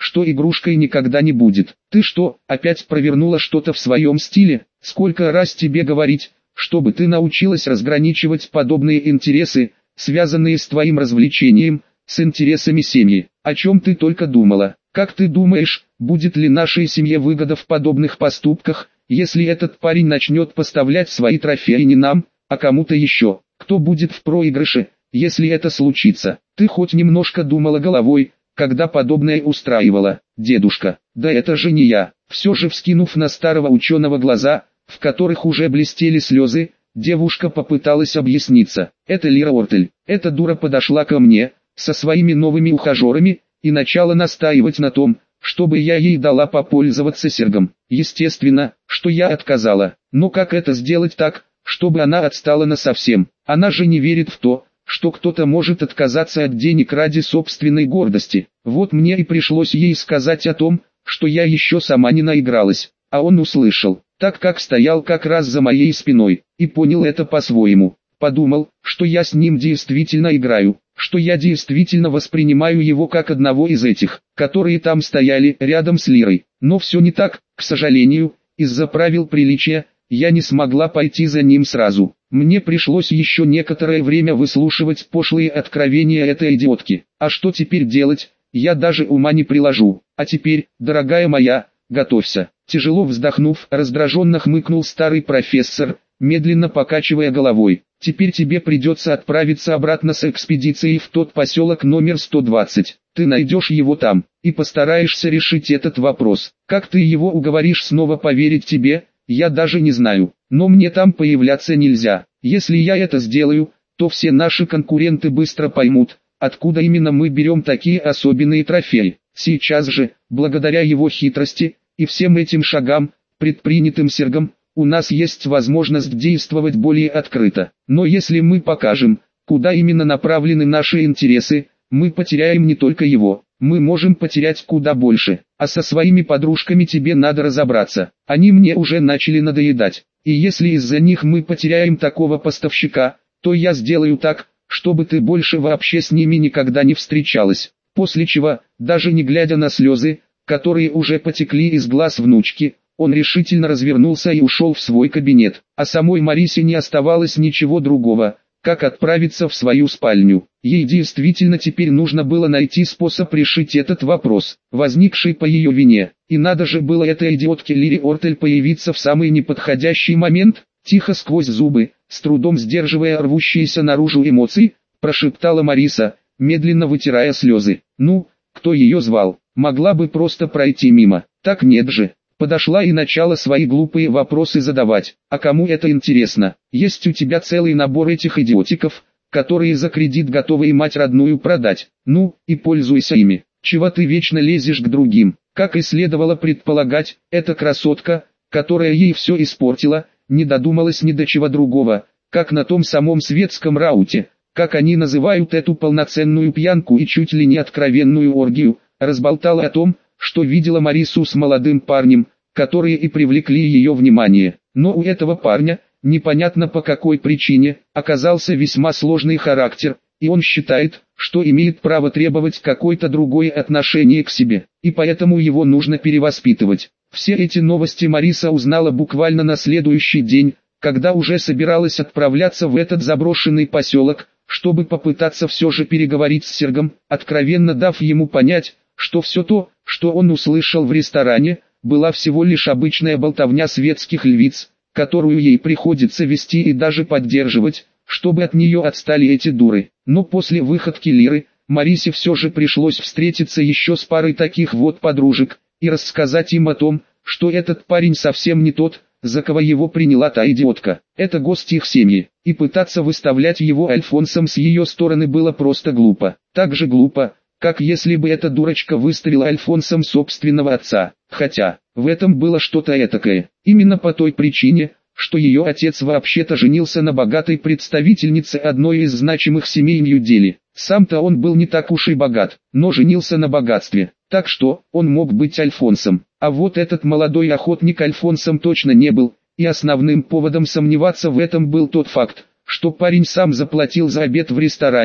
что игрушкой никогда не будет. Ты что, опять провернула что-то в своем стиле? Сколько раз тебе говорить, чтобы ты научилась разграничивать подобные интересы, связанные с твоим развлечением, с интересами семьи. О чем ты только думала? Как ты думаешь, будет ли нашей семье выгода в подобных поступках, если этот парень начнет поставлять свои трофеи не нам, а кому-то еще? Кто будет в проигрыше, если это случится? Ты хоть немножко думала головой, когда подобное устраивала, дедушка? Да это же не я. Все же вскинув на старого ученого глаза, в которых уже блестели слезы, девушка попыталась объясниться. Это Лира Ортель. Эта дура подошла ко мне, со своими новыми ухажерами, и начала настаивать на том, чтобы я ей дала попользоваться сергом. Естественно, что я отказала. Но как это сделать так, чтобы она отстала насовсем? Она же не верит в то, что кто-то может отказаться от денег ради собственной гордости. Вот мне и пришлось ей сказать о том, что я еще сама не наигралась. А он услышал, так как стоял как раз за моей спиной, и понял это по-своему. Подумал, что я с ним действительно играю, что я действительно воспринимаю его как одного из этих, которые там стояли рядом с Лирой. Но все не так, к сожалению, из-за правил приличия, я не смогла пойти за ним сразу. Мне пришлось еще некоторое время выслушивать пошлые откровения этой идиотки. А что теперь делать, я даже ума не приложу. А теперь, дорогая моя, готовься. Тяжело вздохнув, раздраженно хмыкнул старый профессор, медленно покачивая головой. Теперь тебе придется отправиться обратно с экспедицией в тот поселок номер 120. Ты найдешь его там, и постараешься решить этот вопрос. Как ты его уговоришь снова поверить тебе, я даже не знаю. Но мне там появляться нельзя. Если я это сделаю, то все наши конкуренты быстро поймут, откуда именно мы берем такие особенные трофеи. Сейчас же, благодаря его хитрости и всем этим шагам, предпринятым сергом, у нас есть возможность действовать более открыто. Но если мы покажем, куда именно направлены наши интересы, мы потеряем не только его, мы можем потерять куда больше. А со своими подружками тебе надо разобраться. Они мне уже начали надоедать. И если из-за них мы потеряем такого поставщика, то я сделаю так, чтобы ты больше вообще с ними никогда не встречалась. После чего, даже не глядя на слезы, которые уже потекли из глаз внучки, он решительно развернулся и ушел в свой кабинет. А самой Марисе не оставалось ничего другого, как отправиться в свою спальню. Ей действительно теперь нужно было найти способ решить этот вопрос, возникший по ее вине. И надо же было этой идиотке Лире Ортель появиться в самый неподходящий момент. Тихо сквозь зубы, с трудом сдерживая рвущиеся наружу эмоции, прошептала Мариса, медленно вытирая слезы. Ну, кто ее звал? Могла бы просто пройти мимо. Так нет же. Подошла и начала свои глупые вопросы задавать. А кому это интересно? Есть у тебя целый набор этих идиотиков, которые за кредит готовы и мать родную продать. Ну, и пользуйся ими. Чего ты вечно лезешь к другим? Как и следовало предполагать, эта красотка, которая ей все испортила, не додумалась ни до чего другого, как на том самом светском рауте, как они называют эту полноценную пьянку и чуть ли не откровенную оргию, разболтала о том, что видела Марису с молодым парнем, которые и привлекли ее внимание. Но у этого парня, непонятно по какой причине, оказался весьма сложный характер, и он считает, что имеет право требовать какое-то другое отношение к себе, и поэтому его нужно перевоспитывать. Все эти новости Мариса узнала буквально на следующий день, когда уже собиралась отправляться в этот заброшенный поселок, чтобы попытаться все же переговорить с Сергом, откровенно дав ему понять, что все то, что он услышал в ресторане, была всего лишь обычная болтовня светских львиц, которую ей приходится вести и даже поддерживать, чтобы от нее отстали эти дуры. Но после выходки Лиры, Марисе все же пришлось встретиться еще с парой таких вот подружек, и рассказать им о том, что этот парень совсем не тот, за кого его приняла та идиотка. Это гость их семьи, и пытаться выставлять его альфонсом с ее стороны было просто глупо. Так же глупо, как если бы эта дурочка выставила альфонсом собственного отца. Хотя, в этом было что-то этакое. Именно по той причине, что ее отец вообще-то женился на богатой представительнице одной из значимых семей Нью-Дели. Сам-то он был не так уж и богат, но женился на богатстве, так что он мог быть альфонсом. А вот этот молодой охотник альфонсом точно не был, и основным поводом сомневаться в этом был тот факт, что парень сам заплатил за обед в ресторане,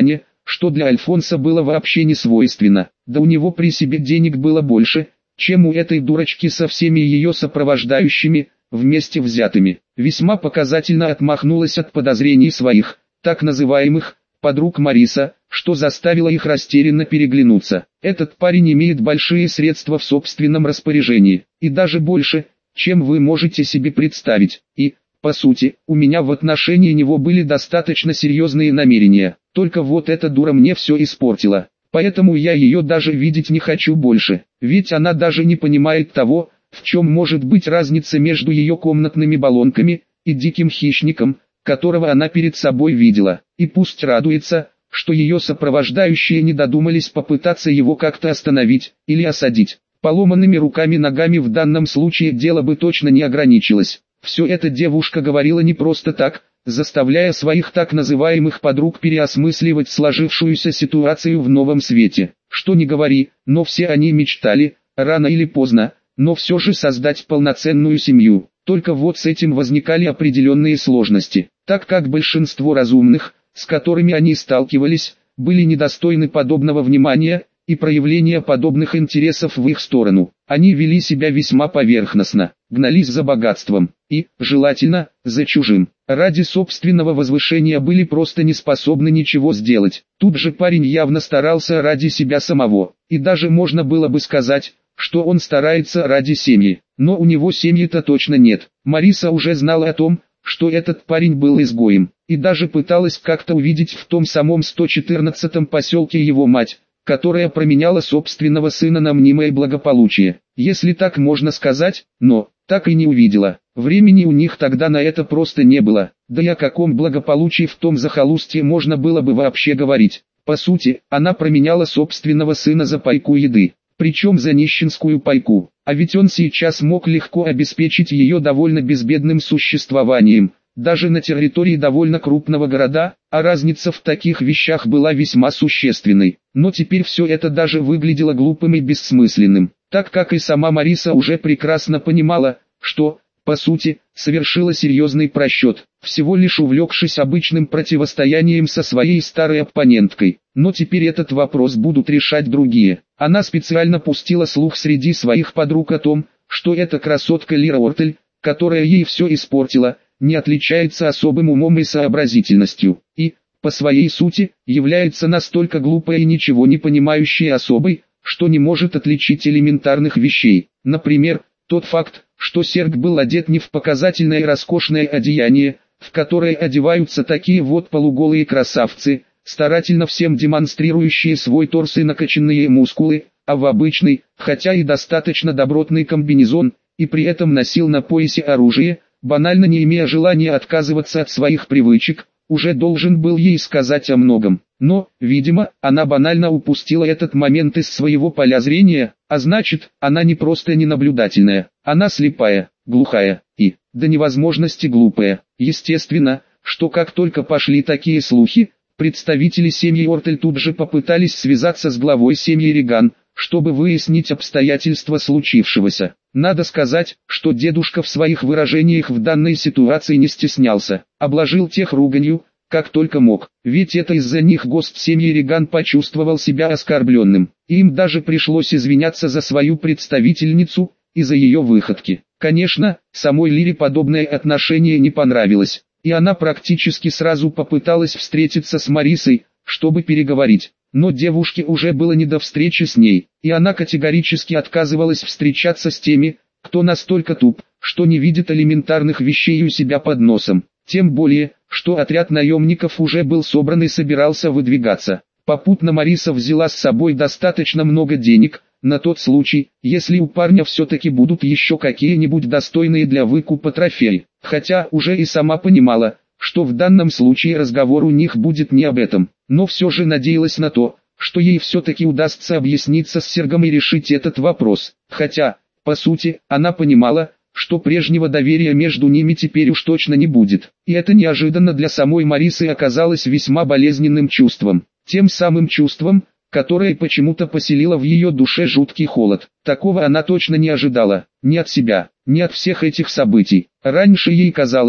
что для Альфонса было вообще не свойственно, да у него при себе денег было больше, чем у этой дурочки со всеми ее сопровождающими, вместе взятыми. Весьма показательно отмахнулась от подозрений своих, так называемых, подруг Мариса, что заставило их растерянно переглянуться. Этот парень имеет большие средства в собственном распоряжении, и даже больше, чем вы можете себе представить, и, по сути, у меня в отношении него были достаточно серьезные намерения, только вот эта дура мне все испортила, поэтому я ее даже видеть не хочу больше, ведь она даже не понимает того, в чем может быть разница между ее комнатными баллонками и диким хищником, которого она перед собой видела, и пусть радуется, что ее сопровождающие не додумались попытаться его как-то остановить или осадить. Поломанными руками-ногами в данном случае дело бы точно не ограничилось. Все это девушка говорила не просто так, заставляя своих так называемых подруг переосмысливать сложившуюся ситуацию в новом свете. Что ни говори, но все они мечтали, рано или поздно, но все же создать полноценную семью. Только вот с этим возникали определенные сложности, так как большинство разумных, с которыми они сталкивались, были недостойны подобного внимания и проявления подобных интересов в их сторону. Они вели себя весьма поверхностно, гнались за богатством и, желательно, за чужим. Ради собственного возвышения были просто не способны ничего сделать. Тут же парень явно старался ради себя самого, и даже можно было бы сказать, что он старается ради семьи, но у него семьи-то точно нет. Мариса уже знала о том, что этот парень был изгоем, и даже пыталась как-то увидеть в том самом 114-м поселке его мать, которая променяла собственного сына на мнимое благополучие, если так можно сказать, но так и не увидела. Времени у них тогда на это просто не было, да и о каком благополучии в том захолустье можно было бы вообще говорить. По сути, она променяла собственного сына за пайку еды, причем за нищенскую пайку, а ведь он сейчас мог легко обеспечить ее довольно безбедным существованием, даже на территории довольно крупного города, а разница в таких вещах была весьма существенной. Но теперь все это даже выглядело глупым и бессмысленным, так как и сама Мариса уже прекрасно понимала, что, по сути, совершила серьезный просчет, всего лишь увлекшись обычным противостоянием со своей старой оппоненткой. Но теперь этот вопрос будут решать другие. Она специально пустила слух среди своих подруг о том, что эта красотка Лира Ортель, которая ей все испортила, не отличается особым умом и сообразительностью, и, по своей сути, является настолько глупой и ничего не понимающей особой, что не может отличить элементарных вещей. Например, тот факт, что Серг был одет не в показательное и роскошное одеяние, в которое одеваются такие вот полуголые красавцы, старательно всем демонстрирующие свой торс и накачанные мускулы, а в обычный, хотя и достаточно добротный комбинезон, и при этом носил на поясе оружие, банально не имея желания отказываться от своих привычек, уже должен был ей сказать о многом. Но, видимо, она банально упустила этот момент из своего поля зрения, а значит, она не просто ненаблюдательная, она слепая, глухая и, до невозможности глупая. Естественно, что как только пошли такие слухи, представители семьи Ортель тут же попытались связаться с главой семьи Риган, чтобы выяснить обстоятельства случившегося. Надо сказать, что дедушка в своих выражениях в данной ситуации не стеснялся, обложил тех руганью, как только мог, ведь это из-за них гость семьи Риган почувствовал себя оскорбленным, и им даже пришлось извиняться за свою представительницу и за ее выходки. Конечно, самой Лире подобное отношение не понравилось, и она практически сразу попыталась встретиться с Марисой, чтобы переговорить. Но девушке уже было не до встречи с ней, и она категорически отказывалась встречаться с теми, кто настолько туп, что не видит элементарных вещей у себя под носом. Тем более, что отряд наемников уже был собран и собирался выдвигаться. Попутно Мариса взяла с собой достаточно много денег, на тот случай, если у парня все-таки будут еще какие-нибудь достойные для выкупа трофеи. Хотя уже и сама понимала, что в данном случае разговор у них будет не об этом, но все же надеялась на то, что ей все-таки удастся объясниться с Сергом и решить этот вопрос. Хотя, по сути, она понимала, что прежнего доверия между ними теперь уж точно не будет. И это неожиданно для самой Марисы оказалось весьма болезненным чувством. Тем самым чувством, которое почему-то поселило в ее душе жуткий холод. Такого она точно не ожидала, ни от себя, ни от всех этих событий. Раньше ей казалось,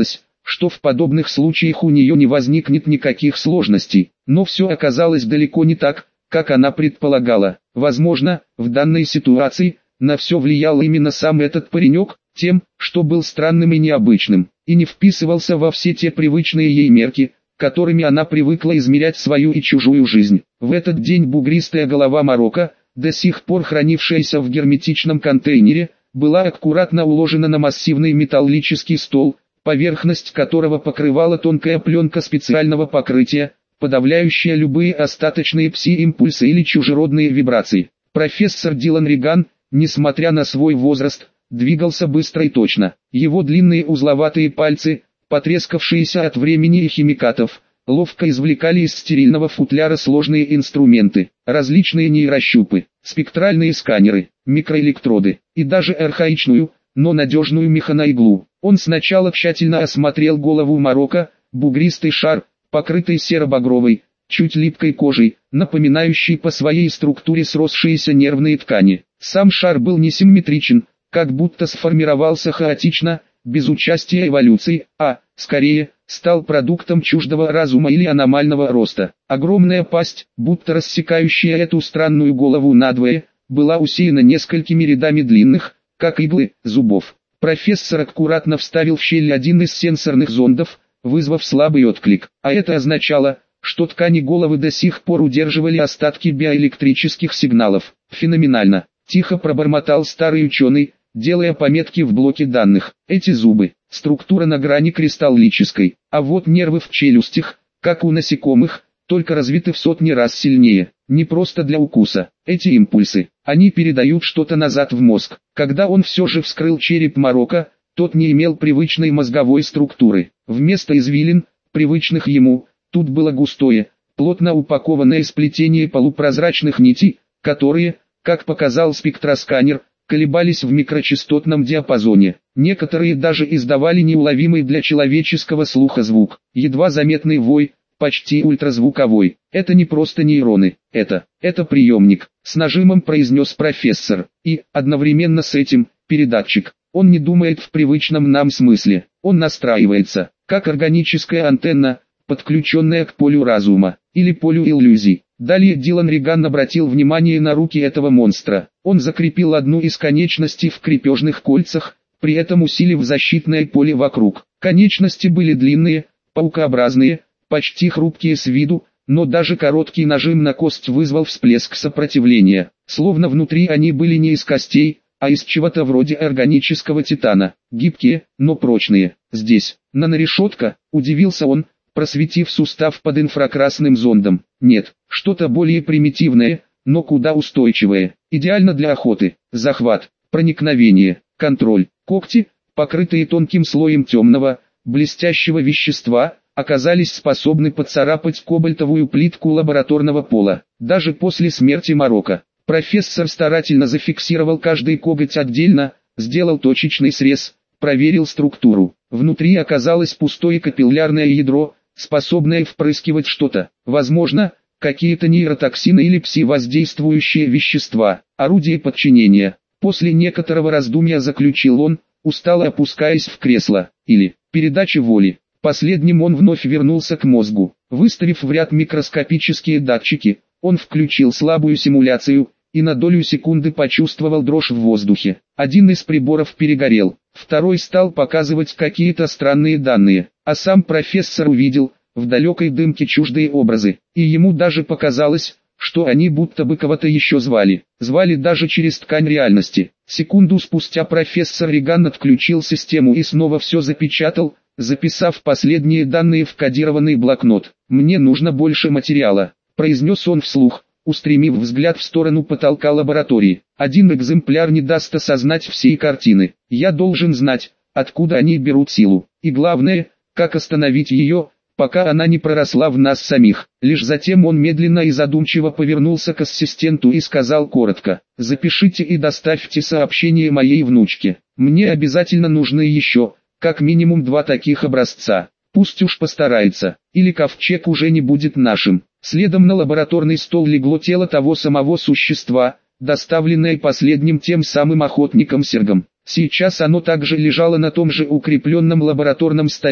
что в подобных случаях у нее не возникнет никаких сложностей. Но все оказалось далеко не так, как она предполагала. Возможно, в данной ситуации на все влиял именно сам этот паренек, тем, что был странным и необычным, и не вписывался во все те привычные ей мерки, которыми она привыкла измерять свою и чужую жизнь. В этот день бугристая голова Марокко, до сих пор хранившаяся в герметичном контейнере, была аккуратно уложена на массивный металлический стол, поверхность которого покрывала тонкая пленка специального покрытия, подавляющая любые остаточные пси-импульсы или чужеродные вибрации. Профессор Дилан Риган, несмотря на свой возраст, двигался быстро и точно. Его длинные узловатые пальцы, потрескавшиеся от времени и химикатов, ловко извлекали из стерильного футляра сложные инструменты, различные нейрощупы, спектральные сканеры, микроэлектроды и даже архаичную, но надежную механоиглу. Он сначала тщательно осмотрел голову Марокко, бугристый шар, покрытый серо-багровой, чуть липкой кожей, напоминающей по своей структуре сросшиеся нервные ткани. Сам шар был несимметричен, как будто сформировался хаотично, без участия эволюции, а, скорее, стал продуктом чуждого разума или аномального роста. Огромная пасть, будто рассекающая эту странную голову надвое, была усеяна несколькими рядами длинных, как иглы, зубов. Профессор аккуратно вставил в щель один из сенсорных зондов, вызвав слабый отклик, а это означало, что ткани головы до сих пор удерживали остатки биоэлектрических сигналов. Феноменально, тихо пробормотал старый ученый, делая пометки в блоке данных. Эти зубы, структура на грани кристаллической, а вот нервы в челюстях, как у насекомых, только развиты в сотни раз сильнее. Не просто для укуса. Эти импульсы, они передают что-то назад в мозг. Когда он все же вскрыл череп Марокко, тот не имел привычной мозговой структуры. Вместо извилин, привычных ему, тут было густое, плотно упакованное сплетение полупрозрачных нитей, которые, как показал спектросканер, колебались в микрочастотном диапазоне. Некоторые даже издавали неуловимый для человеческого слуха звук, едва заметный вой, почти ультразвуковой. Это не просто нейроны, это приемник, с нажимом произнес профессор, и, одновременно с этим, передатчик. Он не думает в привычном нам смысле, он настраивается, как органическая антенна, подключенная к полю разума, или полю иллюзий. Далее Дилан Риган обратил внимание на руки этого монстра. Он закрепил одну из конечностей в крепежных кольцах, при этом усилив защитное поле вокруг. Конечности были длинные, паукообразные, почти хрупкие с виду, но даже короткий нажим на кость вызвал всплеск сопротивления. Словно внутри они были не из костей, а из чего-то вроде органического титана. Гибкие, но прочные. Здесь, нанорешетка, удивился он, просветив сустав под инфракрасным зондом. Нет, что-то более примитивное, но куда устойчивое. Идеально для охоты. Захват, проникновение, контроль. Когти, покрытые тонким слоем темного, блестящего вещества, оказались способны поцарапать кобальтовую плитку лабораторного пола. Даже после смерти Марокко. Профессор старательно зафиксировал каждый коготь отдельно, сделал точечный срез, проверил структуру. Внутри оказалось пустое капиллярное ядро, способное впрыскивать что-то, возможно, какие-то нейротоксины или пси-воздействующие вещества, орудие подчинения. После некоторого раздумья заключил он, устало опускаясь в кресло, или передача воли. Последним он вновь вернулся к мозгу. Выставив в ряд микроскопические датчики, он включил слабую симуляцию, и на долю секунды почувствовал дрожь в воздухе. Один из приборов перегорел, второй стал показывать какие-то странные данные, а сам профессор увидел, в далекой дымке чуждые образы, и ему даже показалось, что они будто бы кого-то еще звали. Звали даже через ткань реальности. Секунду спустя профессор Риган отключил систему и снова все запечатал, записав последние данные в кодированный блокнот. «Мне нужно больше материала», — произнес он вслух, устремив взгляд в сторону потолка лаборатории. «Один экземпляр не даст осознать всей картины. Я должен знать, откуда они берут силу. И главное, как остановить ее, пока она не проросла в нас самих». Лишь затем он медленно и задумчиво повернулся к ассистенту и сказал коротко: «Запишите и доставьте сообщение моей внучке. Мне обязательно нужны еще, как минимум 2 таких образца. Пусть уж постарается, или ковчег уже не будет нашим». Следом на лабораторный стол легло тело того самого существа, доставленное последним тем самым охотником Сергом. Сейчас оно также лежало на том же укрепленном лабораторном столе,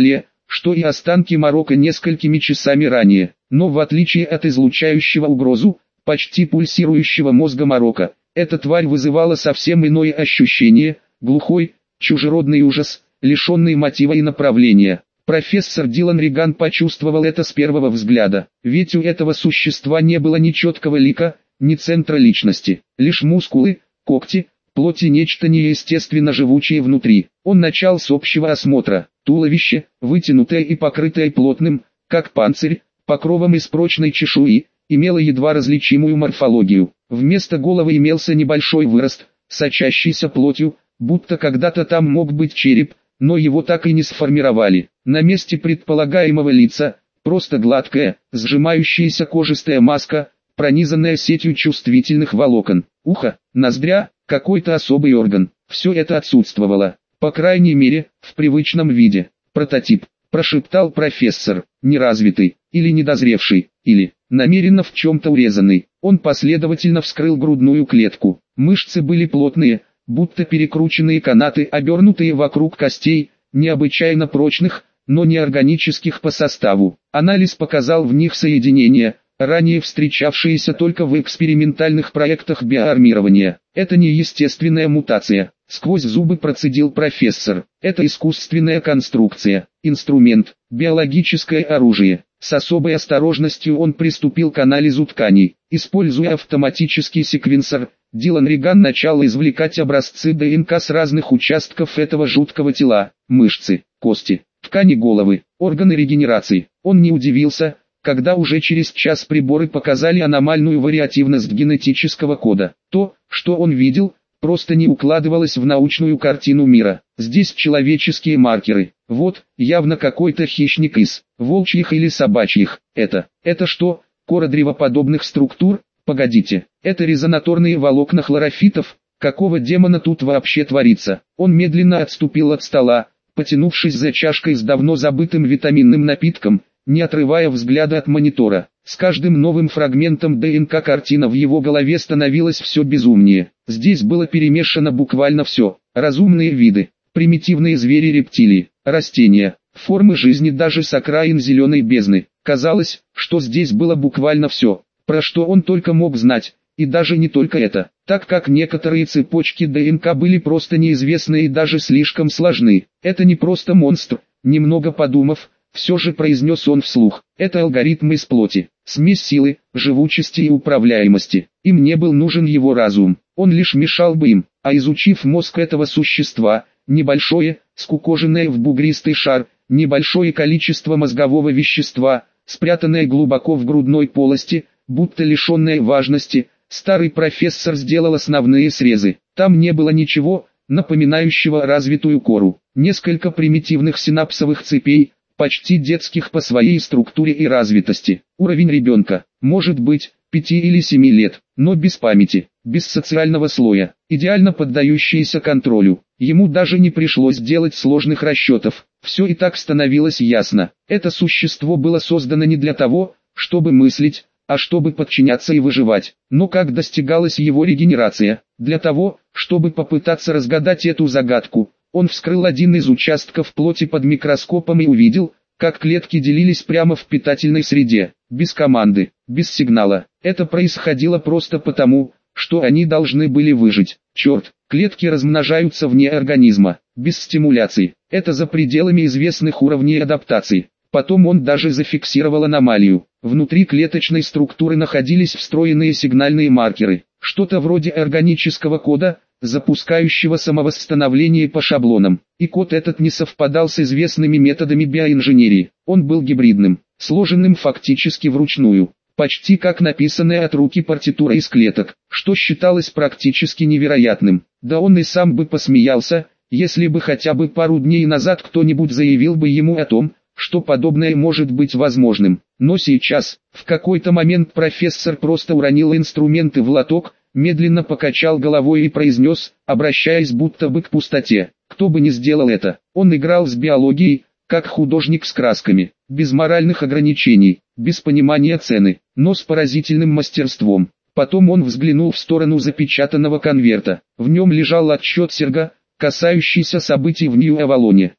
что и останки Марокко несколькими часами ранее. Но в отличие от излучающего угрозу, почти пульсирующего мозга Марокко, эта тварь вызывала совсем иное ощущение, глухой, чужеродный ужас, лишенный мотива и направления. Профессор Дилан Риган почувствовал это с первого взгляда, ведь у этого существа не было ни четкого лика, ни центра личности, лишь мускулы, когти, плоть и нечто неестественно живучее внутри. Он начал с общего осмотра. Туловище, вытянутое и покрытое плотным, как панцирь, покровом из прочной чешуи, имело едва различимую морфологию. Вместо головы имелся небольшой вырост, сочащийся плотью, будто когда-то там мог быть череп, но его так и не сформировали. На месте предполагаемого лица, просто гладкая, сжимающаяся кожистая маска, пронизанная сетью чувствительных волокон. Ухо, ноздря, какой-то особый орган. Все это отсутствовало, по крайней мере, в привычном виде. Прототип, прошептал профессор, неразвитый, или недозревший, или намеренно в чем-то урезанный. Он последовательно вскрыл грудную клетку. Мышцы были плотные, будто перекрученные канаты, обернутые вокруг костей, необычайно прочных, но не органических по составу. Анализ показал в них соединения, ранее встречавшиеся только в экспериментальных проектах биоармирования. Это не естественная мутация, сквозь зубы процедил профессор. Это искусственная конструкция, инструмент, биологическое оружие. С особой осторожностью он приступил к анализу тканей. Используя автоматический секвенсор, Дилан Риган начал извлекать образцы ДНК с разных участков этого жуткого тела: мышцы, кости, ткани головы, органы регенерации. Он не удивился, когда уже через час приборы показали аномальную вариативность генетического кода. То, что он видел, просто не укладывалось в научную картину мира. Здесь человеческие маркеры. Вот, явно какой-то хищник из волчьих или собачьих. Это что, кора древоподобных структур? Погодите, это резонаторные волокна хлорофитов? Какого демона тут вообще творится? Он медленно отступил от стола, потянувшись за чашкой с давно забытым витаминным напитком, не отрывая взгляда от монитора. С каждым новым фрагментом ДНК картина в его голове становилась все безумнее. Здесь было перемешано буквально все: разумные виды, примитивные звери-рептилии, растения, формы жизни даже с окраин зеленой бездны. Казалось, что здесь было буквально все, про что он только мог знать, и даже не только это, так как некоторые цепочки ДНК были просто неизвестны и даже слишком сложны. Это не просто монстр, немного подумав, все же произнес он вслух. Это алгоритм из плоти, смесь силы, живучести и управляемости. Им не был нужен его разум, он лишь мешал бы им. А изучив мозг этого существа, небольшое, скукоженное в бугристый шар, небольшое количество мозгового вещества, спрятанное глубоко в грудной полости, будто лишенное важности, старый профессор сделал основные срезы. Там не было ничего, напоминающего развитую кору. Несколько примитивных синапсовых цепей, почти детских по своей структуре и развитости. Уровень ребенка, может быть, 5 или 7 лет, но без памяти, без социального слоя, идеально поддающийся контролю. Ему даже не пришлось делать сложных расчетов, все и так становилось ясно. Это существо было создано не для того, чтобы мыслить, а чтобы подчиняться и выживать. Но как достигалась его регенерация? Для того, чтобы попытаться разгадать эту загадку, он вскрыл один из участков плоти под микроскопом и увидел, как клетки делились прямо в питательной среде, без команды, без сигнала. Это происходило просто потому, что они должны были выжить. Черт, клетки размножаются вне организма, без стимуляции. Это за пределами известных уровней адаптации. Потом он даже зафиксировал аномалию. Внутри клеточной структуры находились встроенные сигнальные маркеры, что-то вроде органического кода, запускающего самовосстановление по шаблонам. И код этот не совпадал с известными методами биоинженерии. Он был гибридным, сложенным фактически вручную, почти как написанная от руки партитура из клеток, что считалось практически невероятным. Да он и сам бы посмеялся, если бы хотя бы пару дней назад кто-нибудь заявил бы ему о том, что подобное может быть возможным. Но сейчас, в какой-то момент профессор просто уронил инструменты в лоток, медленно покачал головой и произнес, обращаясь будто бы к пустоте: кто бы ни сделал это, он играл с биологией, как художник с красками, без моральных ограничений, без понимания цены, но с поразительным мастерством. Потом он взглянул в сторону запечатанного конверта. В нем лежал отчет Серга, касающийся событий в Нью-Авалоне.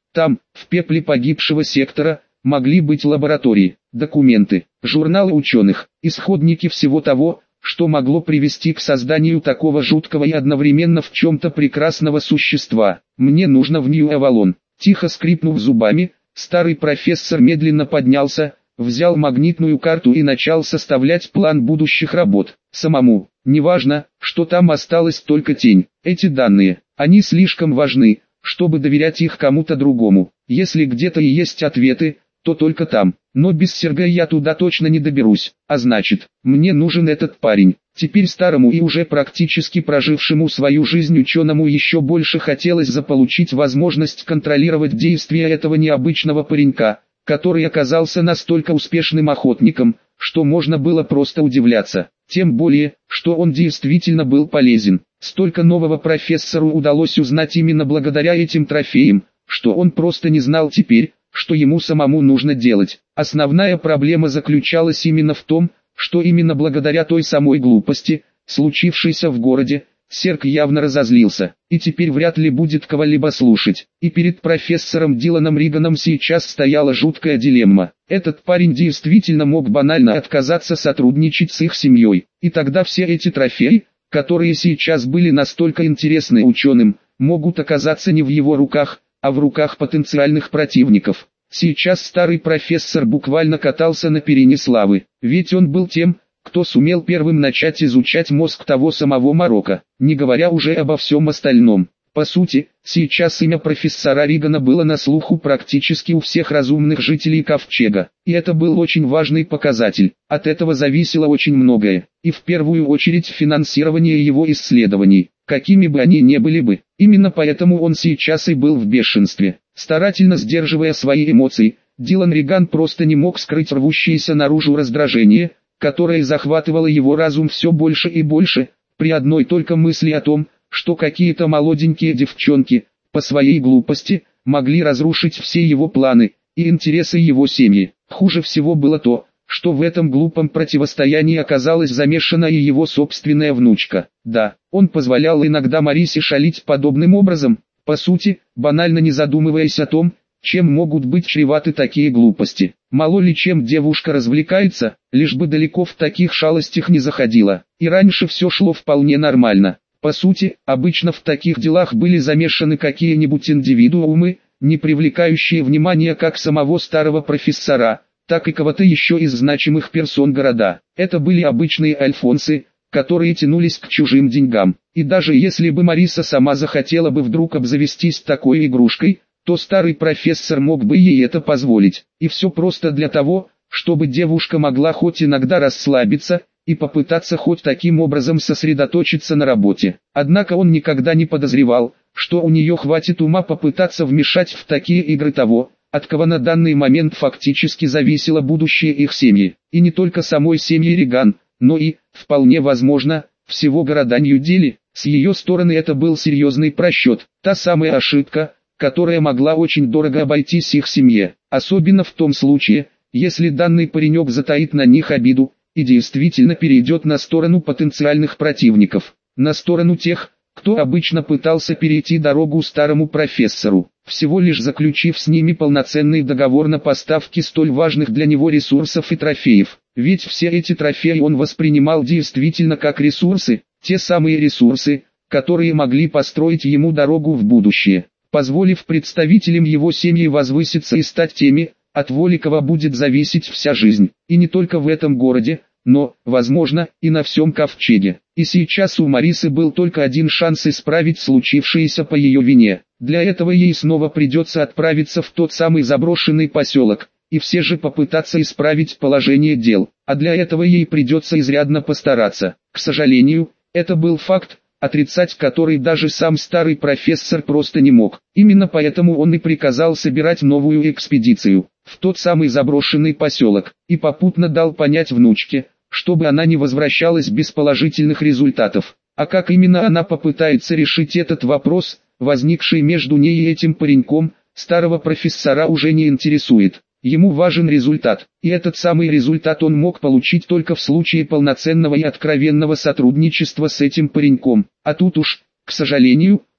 Там, в пепле погибшего сектора, могли быть лаборатории, документы, журналы ученых, исходники всего того, что могло привести к созданию такого жуткого и одновременно в чем-то прекрасного существа. «Мне нужно в Нью-Авалон». Тихо скрипнув зубами, старый профессор медленно поднялся, взял магнитную карту и начал составлять план будущих работ. Самому, неважно, что там осталась только тень. Эти данные, они слишком важны, чтобы доверять их кому-то другому. Если где-то и есть ответы, то только там. Но без Сергея я туда точно не доберусь. А значит, мне нужен этот парень. Теперь старому и уже практически прожившему свою жизнь ученому еще больше хотелось заполучить возможность контролировать действия этого необычного паренька, который оказался настолько успешным охотником, что можно было просто удивляться. Тем более, что он действительно был полезен. Столько нового профессору удалось узнать именно благодаря этим трофеям, что он просто не знал теперь, что ему самому нужно делать. Основная проблема заключалась именно в том, что именно благодаря той самой глупости, случившейся в городе, Серк явно разозлился, и теперь вряд ли будет кого-либо слушать. И перед профессором Диланом Риганом сейчас стояла жуткая дилемма. Этот парень действительно мог банально отказаться сотрудничать с их семьей, и тогда все эти трофеи, которые сейчас были настолько интересны ученым, могут оказаться не в его руках, а в руках потенциальных противников. Сейчас старый профессор буквально катался на перине славы, ведь он был тем, кто сумел первым начать изучать мозг того самого Марокко, не говоря уже обо всем остальном. По сути, сейчас имя профессора Ригана было на слуху практически у всех разумных жителей Ковчега, и это был очень важный показатель. От этого зависело очень многое, и в первую очередь финансирование его исследований, какими бы они ни были бы. Именно поэтому он сейчас и был в бешенстве. Старательно сдерживая свои эмоции, Дилан Риган просто не мог скрыть рвущееся наружу раздражение, которое захватывало его разум все больше и больше, при одной только мысли о том, что какие-то молоденькие девчонки, по своей глупости, могли разрушить все его планы и интересы его семьи. Хуже всего было то, что в этом глупом противостоянии оказалась замешана и его собственная внучка. Да, он позволял иногда Марисе шалить подобным образом, по сути, банально не задумываясь о том, чем могут быть чреваты такие глупости. Мало ли чем девушка развлекается, лишь бы далеко в таких шалостях не заходила. И раньше все шло вполне нормально. По сути, обычно в таких делах были замешаны какие-нибудь индивидуумы, не привлекающие внимания как самого старого профессора, так и кого-то еще из значимых персон города. Это были обычные альфонсы, которые тянулись к чужим деньгам. И даже если бы Мариса сама захотела бы вдруг обзавестись такой игрушкой, то старый профессор мог бы ей это позволить. И все просто для того, чтобы девушка могла хоть иногда расслабиться, и попытаться хоть таким образом сосредоточиться на работе. Однако он никогда не подозревал, что у нее хватит ума попытаться вмешать в такие игры того, от кого на данный момент фактически зависело будущее их семьи. И не только самой семьи Риган, но и, вполне возможно, всего города Нью-Дели. С ее стороны это был серьезный просчет, та самая ошибка, которая могла очень дорого обойтись их семье. Особенно в том случае, если данный паренек затаит на них обиду, и действительно перейдет на сторону потенциальных противников, на сторону тех, кто обычно пытался перейти дорогу старому профессору, всего лишь заключив с ними полноценный договор на поставки столь важных для него ресурсов и трофеев. Ведь все эти трофеи он воспринимал действительно как ресурсы, те самые ресурсы, которые могли построить ему дорогу в будущее, позволив представителям его семьи возвыситься и стать теми, от воли кого будет зависеть вся жизнь, и не только в этом городе, но, возможно, и на всем Ковчеге. И сейчас у Марисы был только один шанс исправить случившееся по ее вине. Для этого ей снова придется отправиться в тот самый заброшенный поселок, и все же попытаться исправить положение дел, а для этого ей придется изрядно постараться. К сожалению, это был факт, отрицать который даже сам старый профессор просто не мог. Именно поэтому он и приказал собирать новую экспедицию в тот самый заброшенный поселок, и попутно дал понять внучке, чтобы она не возвращалась без положительных результатов. А как именно она попытается решить этот вопрос, возникший между ней и этим пареньком, старого профессора уже не интересует. Ему важен результат, и этот самый результат он мог получить только в случае полноценного и откровенного сотрудничества с этим пареньком. А тут уж, к сожалению,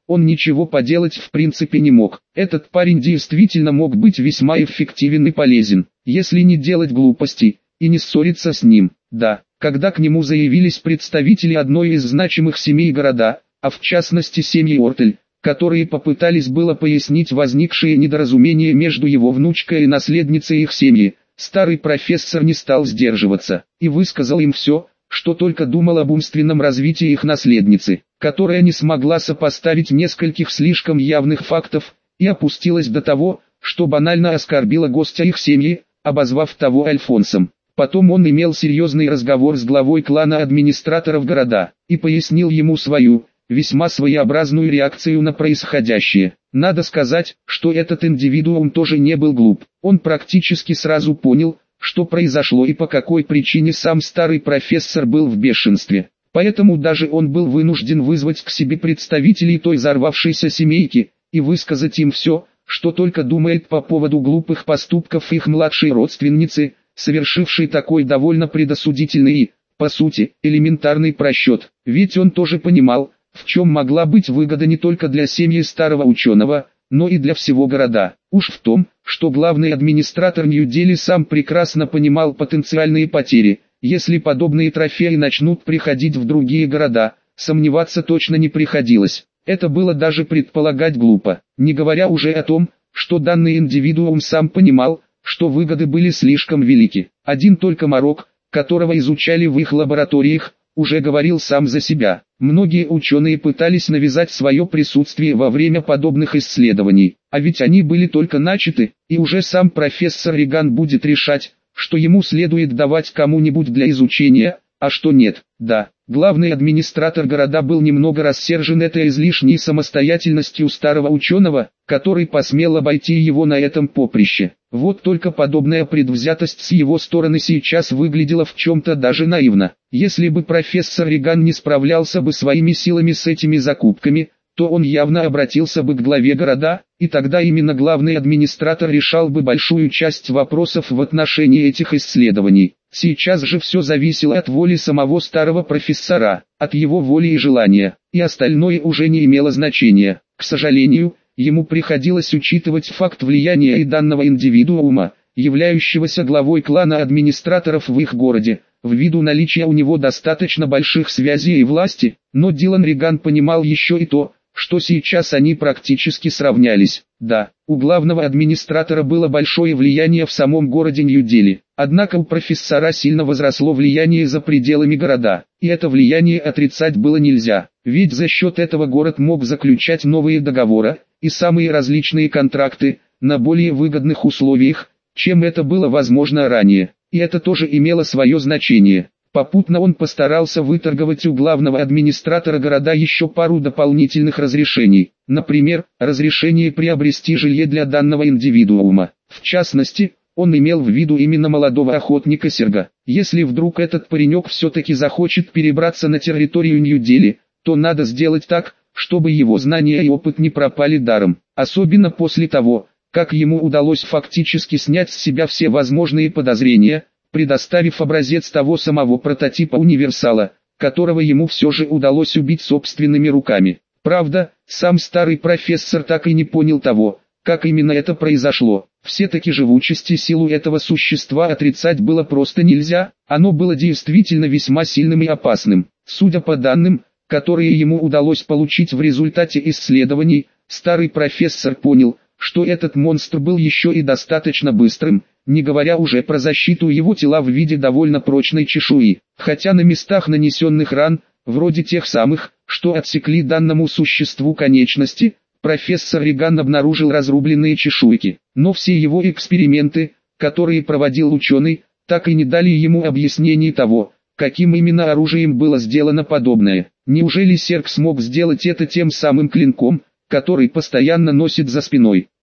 он ничего поделать в принципе не мог. Этот парень действительно мог быть весьма эффективен и полезен, если не делать глупостей и не ссориться с ним. Да, когда к нему заявились представители одной из значимых семей города, а в частности семьи Ортель, которые попытались было пояснить возникшие недоразумения между его внучкой и наследницей их семьи, старый профессор не стал сдерживаться и высказал им все, что только думал об умственном развитии их наследницы, которая не смогла сопоставить нескольких слишком явных фактов, и опустилась до того, что банально оскорбила гостя их семьи, обозвав того Альфонсом. Потом он имел серьезный разговор с главой клана администраторов города, и пояснил ему свою, весьма своеобразную реакцию на происходящее. Надо сказать, что этот индивидуум тоже не был глуп. Он практически сразу понял, что произошло и по какой причине сам старый профессор был в бешенстве. Поэтому даже он был вынужден вызвать к себе представителей той взорвавшейся семейки, и высказать им все, что только думает по поводу глупых поступков их младшей родственницы, совершившей такой довольно предосудительный и, по сути, элементарный просчет. Ведь он тоже понимал, в чем могла быть выгода не только для семьи старого ученого, но и для всего города. Уж в том, что главный администратор Нью-Дели сам прекрасно понимал потенциальные потери, если подобные трофеи начнут приходить в другие города, сомневаться точно не приходилось. Это было даже предполагать глупо, не говоря уже о том, что данный индивидуум сам понимал, что выгоды были слишком велики. Один только морок, которого изучали в их лабораториях, уже говорил сам за себя. Многие ученые пытались навязать свое присутствие во время подобных исследований, а ведь они были только начаты, и уже сам профессор Риган будет решать, что ему следует давать кому-нибудь для изучения, а что нет. Да, главный администратор города был немного рассержен этой излишней самостоятельностью старого ученого, который посмел обойти его на этом поприще. Вот только подобная предвзятость с его стороны сейчас выглядела в чем-то даже наивно. Если бы профессор Риган не справлялся бы своими силами с этими закупками, то он явно обратился бы к главе города, и тогда именно главный администратор решал бы большую часть вопросов в отношении этих исследований. Сейчас же все зависело от воли самого старого профессора, от его воли и желания, и остальное уже не имело значения. К сожалению, ему приходилось учитывать факт влияния и данного индивидуума, являющегося главой клана администраторов в их городе, ввиду наличия у него достаточно больших связей и власти, но Дилан Риган понимал еще и то, что сейчас они практически сравнялись. Да, у главного администратора было большое влияние в самом городе Нью-Дели, однако у профессора сильно возросло влияние за пределами города, и это влияние отрицать было нельзя, ведь за счет этого город мог заключать новые договоры и самые различные контракты на более выгодных условиях, чем это было возможно ранее, и это тоже имело свое значение. Попутно он постарался выторговать у главного администратора города еще пару дополнительных разрешений, например, разрешение приобрести жилье для данного индивидуума. В частности, он имел в виду именно молодого охотника Серга. Если вдруг этот паренек все-таки захочет перебраться на территорию Нью-Дели, то надо сделать так, чтобы его знания и опыт не пропали даром, особенно после того, как ему удалось фактически снять с себя все возможные подозрения, предоставив образец того самого прототипа универсала, которого ему все же удалось убить собственными руками. Правда, сам старый профессор так и не понял того, как именно это произошло. Все-таки живучесть и силу этого существа отрицать было просто нельзя, оно было действительно весьма сильным и опасным. Судя по данным, которые ему удалось получить в результате исследований, старый профессор понял, что этот монстр был еще и достаточно быстрым, не говоря уже про защиту его тела в виде довольно прочной чешуи. Хотя на местах нанесенных ран, вроде тех самых, что отсекли данному существу конечности, профессор Риган обнаружил разрубленные чешуйки. Но все его эксперименты, которые проводил ученый, так и не дали ему объяснений того, каким именно оружием было сделано подобное. Неужели Серг смог сделать это тем самым клинком, который постоянно носит за спиной?